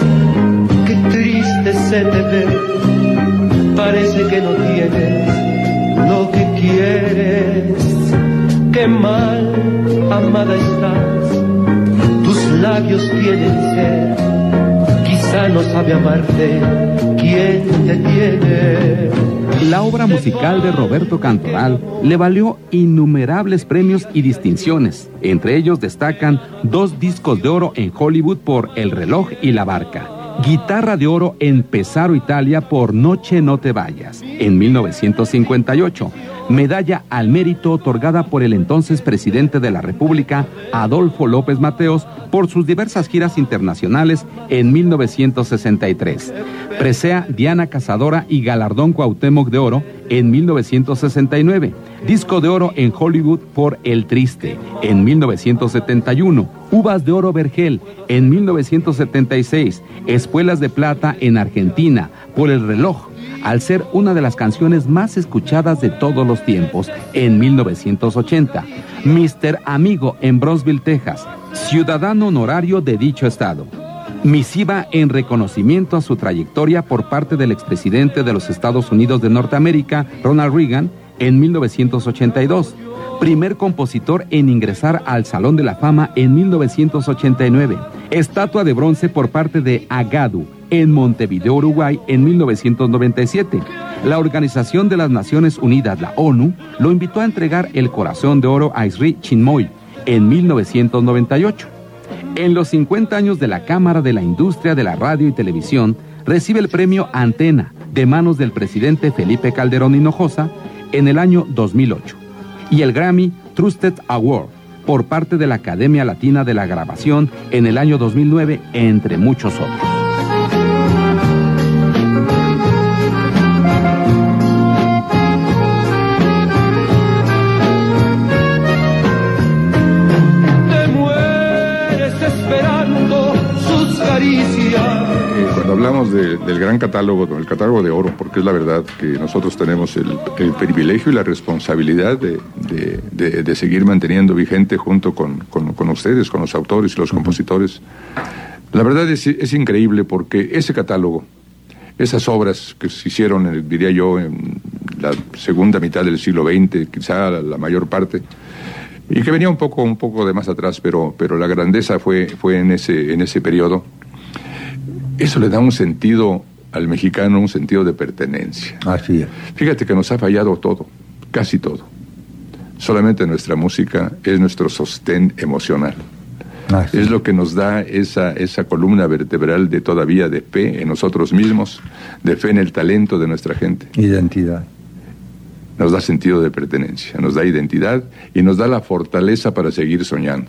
qué triste se te ve, parece que no tienes lo que quieres. Qué mal, amada estás, tus labios tienen sed, quizá no sabe amarte quien te tiene. La obra musical de Roberto Cantoral le valió innumerables premios y distinciones. Entre ellos destacan dos discos de oro en Hollywood por El reloj y la barca, guitarra de oro en Pesaro, Italia por Noche no te vayas, en mil novecientos cincuenta y ocho, medalla al mérito otorgada por el entonces presidente de la República, Adolfo López Mateos, por sus diversas giras internacionales en mil novecientos sesenta y tres, presea Diana Cazadora y galardón Cuauhtémoc de oro en mil novecientos sesenta y nueve, disco de oro en Hollywood por El Triste, en mil novecientos setenta y uno, Uvas de Oro Vergel, en mil novecientos setenta y seis, Espuelas de Plata en Argentina, por El Reloj, al ser una de las canciones más escuchadas de todos los tiempos, en mil novecientos ochenta, mister Amigo en Brownsville, Texas, ciudadano honorario de dicho estado. Misiva en reconocimiento a su trayectoria por parte del expresidente de los Estados Unidos de Norteamérica, Ronald Reagan, en mil novecientos ochenta y dos. Primer compositor en ingresar al Salón de la Fama en mil novecientos ochenta y nueve. Estatua de bronce por parte de Agadu, en Montevideo, Uruguay, en mil novecientos noventa y siete. La Organización de las Naciones Unidas, la ONU, lo invitó a entregar el Corazón de Oro a Sri Chinmoy, en mil novecientos noventa y ocho. En los cincuenta años de la Cámara de la Industria de la Radio y Televisión, recibe el premio Antena, de manos del presidente Felipe Calderón Hinojosa, en el año dos mil ocho. Y el Grammy Trusted Award, por parte de la Academia Latina de la Grabación, en el año dos mil nueve, entre muchos otros. Cuando hablamos de, del gran catálogo, el catálogo de oro, porque es la verdad que nosotros tenemos el, el privilegio y la responsabilidad de, de, de, de seguir manteniendo vigente junto con, con, con ustedes, con los autores y los compositores. La verdad es, es increíble porque ese catálogo, esas obras que se hicieron, diría yo, en la segunda mitad del siglo veinte, quizá la, la mayor parte, y que venía un poco, un poco de más atrás, pero, pero la grandeza fue, fue en ese, en ese periodo. Eso le da un sentido al mexicano, un sentido de pertenencia. Así es. Fíjate que nos ha fallado todo, casi todo. Solamente nuestra música es nuestro sostén emocional. Así es lo que nos da esa, esa columna vertebral de todavía de fe en nosotros mismos, de fe en el talento de nuestra gente. Identidad. Nos da sentido de pertenencia, nos da identidad y nos da la fortaleza para seguir soñando.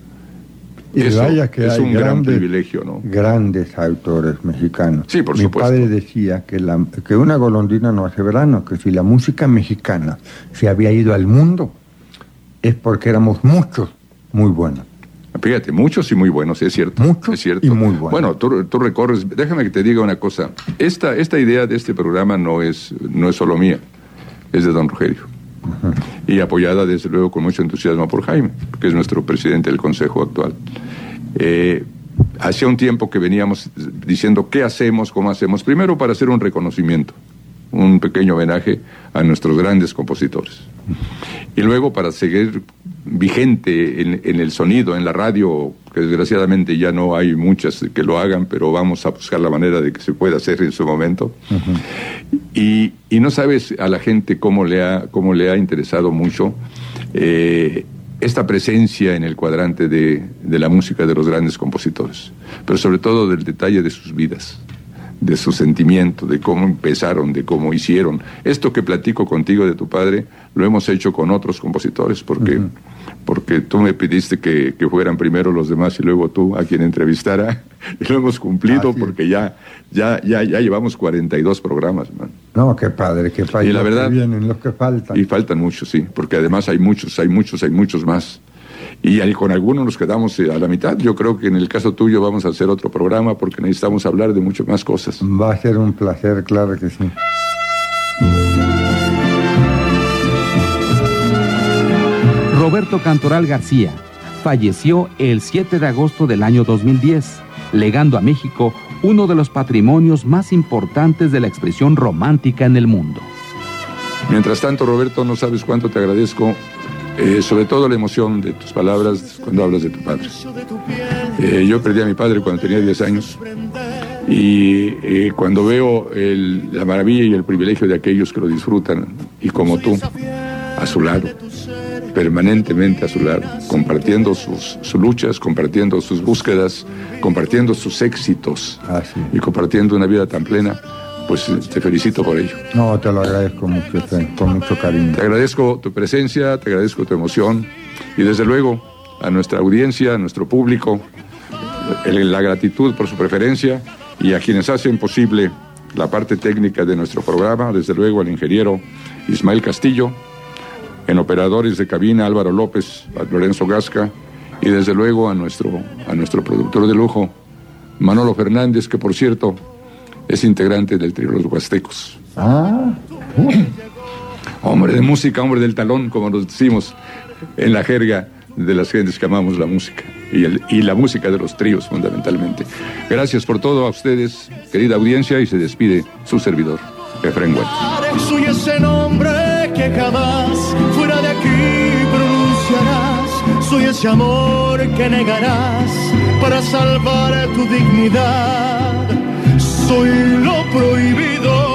Y Eso vaya que es hay un gran grandes, privilegio, ¿no? Grandes autores mexicanos. Sí, por Mi supuesto. Mi padre decía que, la, que una golondrina no hace verano, que si la música mexicana se había ido al mundo, es porque éramos muchos muy buenos. Fíjate, muchos y muy buenos, es cierto. Muchos es cierto. y muy buenos. Bueno, tú, tú recorres, déjame que te diga una cosa. Esta, esta idea de este programa no es, no es solo mía, es de don Rogelio. Uh-huh. Y apoyada desde luego con mucho entusiasmo por Jaime, que es nuestro presidente del Consejo actual. Eh, hacía un tiempo que veníamos diciendo qué hacemos, cómo hacemos, primero para hacer un reconocimiento, un pequeño homenaje a nuestros grandes compositores, y luego para seguir vigente en, en el sonido, en la radio, que desgraciadamente ya no hay muchas que lo hagan, pero vamos a buscar la manera de que se pueda hacer en su momento. Uh-huh. y, y no sabes a la gente cómo le ha, cómo le ha interesado mucho eh, esta presencia en el cuadrante de, de la música de los grandes compositores, pero sobre todo del detalle de sus vidas, de su sentimiento, de cómo empezaron, de cómo hicieron. Esto que platico contigo de tu padre, lo hemos hecho con otros compositores, porque, uh-huh. porque tú me pediste que, que fueran primero los demás y luego tú a quien entrevistara, y lo hemos cumplido. Ah, sí. Porque ya, ya, ya, ya llevamos cuarenta y dos programas, man. No, qué padre, qué padre. Y la verdad, que vienen, los que faltan. Y faltan muchos, sí, porque además hay muchos, hay muchos, hay muchos más. Y con algunos nos quedamos a la mitad. Yo creo que en el caso tuyo vamos a hacer otro programa porque necesitamos hablar de muchas más cosas. Va a ser un placer, claro que sí. Roberto Cantoral García falleció el siete de agosto del año dos mil diez, legando a México uno de los patrimonios más importantes de la expresión romántica en el mundo. Mientras tanto, Roberto, no sabes cuánto te agradezco, eh, sobre todo la emoción de tus palabras cuando hablas de tu padre. Eh, yo perdí a mi padre cuando tenía diez años y eh, cuando veo el, la maravilla y el privilegio de aquellos que lo disfrutan, y como tú, a su lado, permanentemente a su lado, compartiendo sus, sus luchas, compartiendo sus búsquedas, compartiendo sus éxitos, ah, sí. y compartiendo una vida tan plena, pues te felicito por ello. No, te lo agradezco mucho, con mucho cariño. Te agradezco tu presencia, te agradezco tu emoción, y desde luego a nuestra audiencia, a nuestro público, la gratitud por su preferencia, y a quienes hacen posible la parte técnica de nuestro programa, desde luego al ingeniero Ismael Castillo, en operadores de cabina Álvaro López, a Lorenzo Gasca, y desde luego a nuestro, a nuestro productor de lujo, Manolo Fernández, que por cierto es integrante del trío Los Huastecos. Ah, hombre de música, hombre del talón, como nos decimos en la jerga de las gentes que amamos la música y, el, y la música de los tríos fundamentalmente. Gracias por todo a ustedes, querida audiencia, y se despide su servidor, Efraín Huerta. Soy ese nombre que jamás fuera de aquí pronunciarás. Soy ese amor que negarás para salvar tu dignidad. Soy lo prohibido.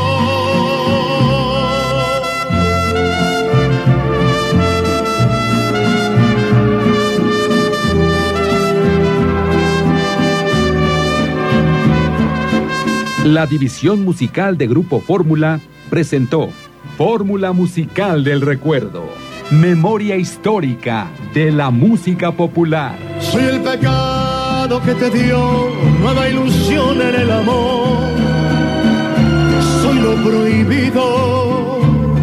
La división musical de Grupo Fórmula presentó Fórmula Musical del Recuerdo, memoria histórica de la música popular. Soy el pecado que te dio nueva ilusión en el amor. Soy lo prohibido.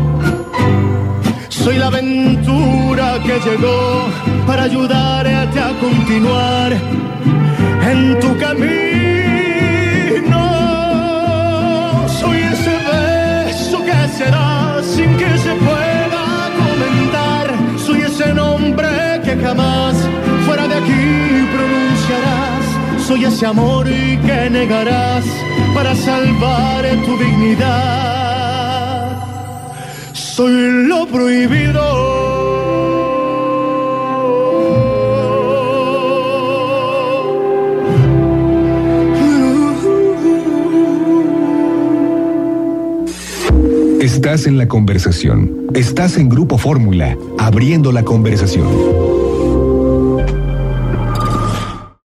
Soy la aventura que llegó para ayudarte a continuar en tu camino. Soy ese beso que será sin que se pueda comentar. Soy ese nombre que jamás fuera de aquí pronunciarás. Soy ese amor que negarás para salvar tu dignidad. Soy lo prohibido. Estás en la conversación. Estás en Grupo Fórmula, abriendo la conversación.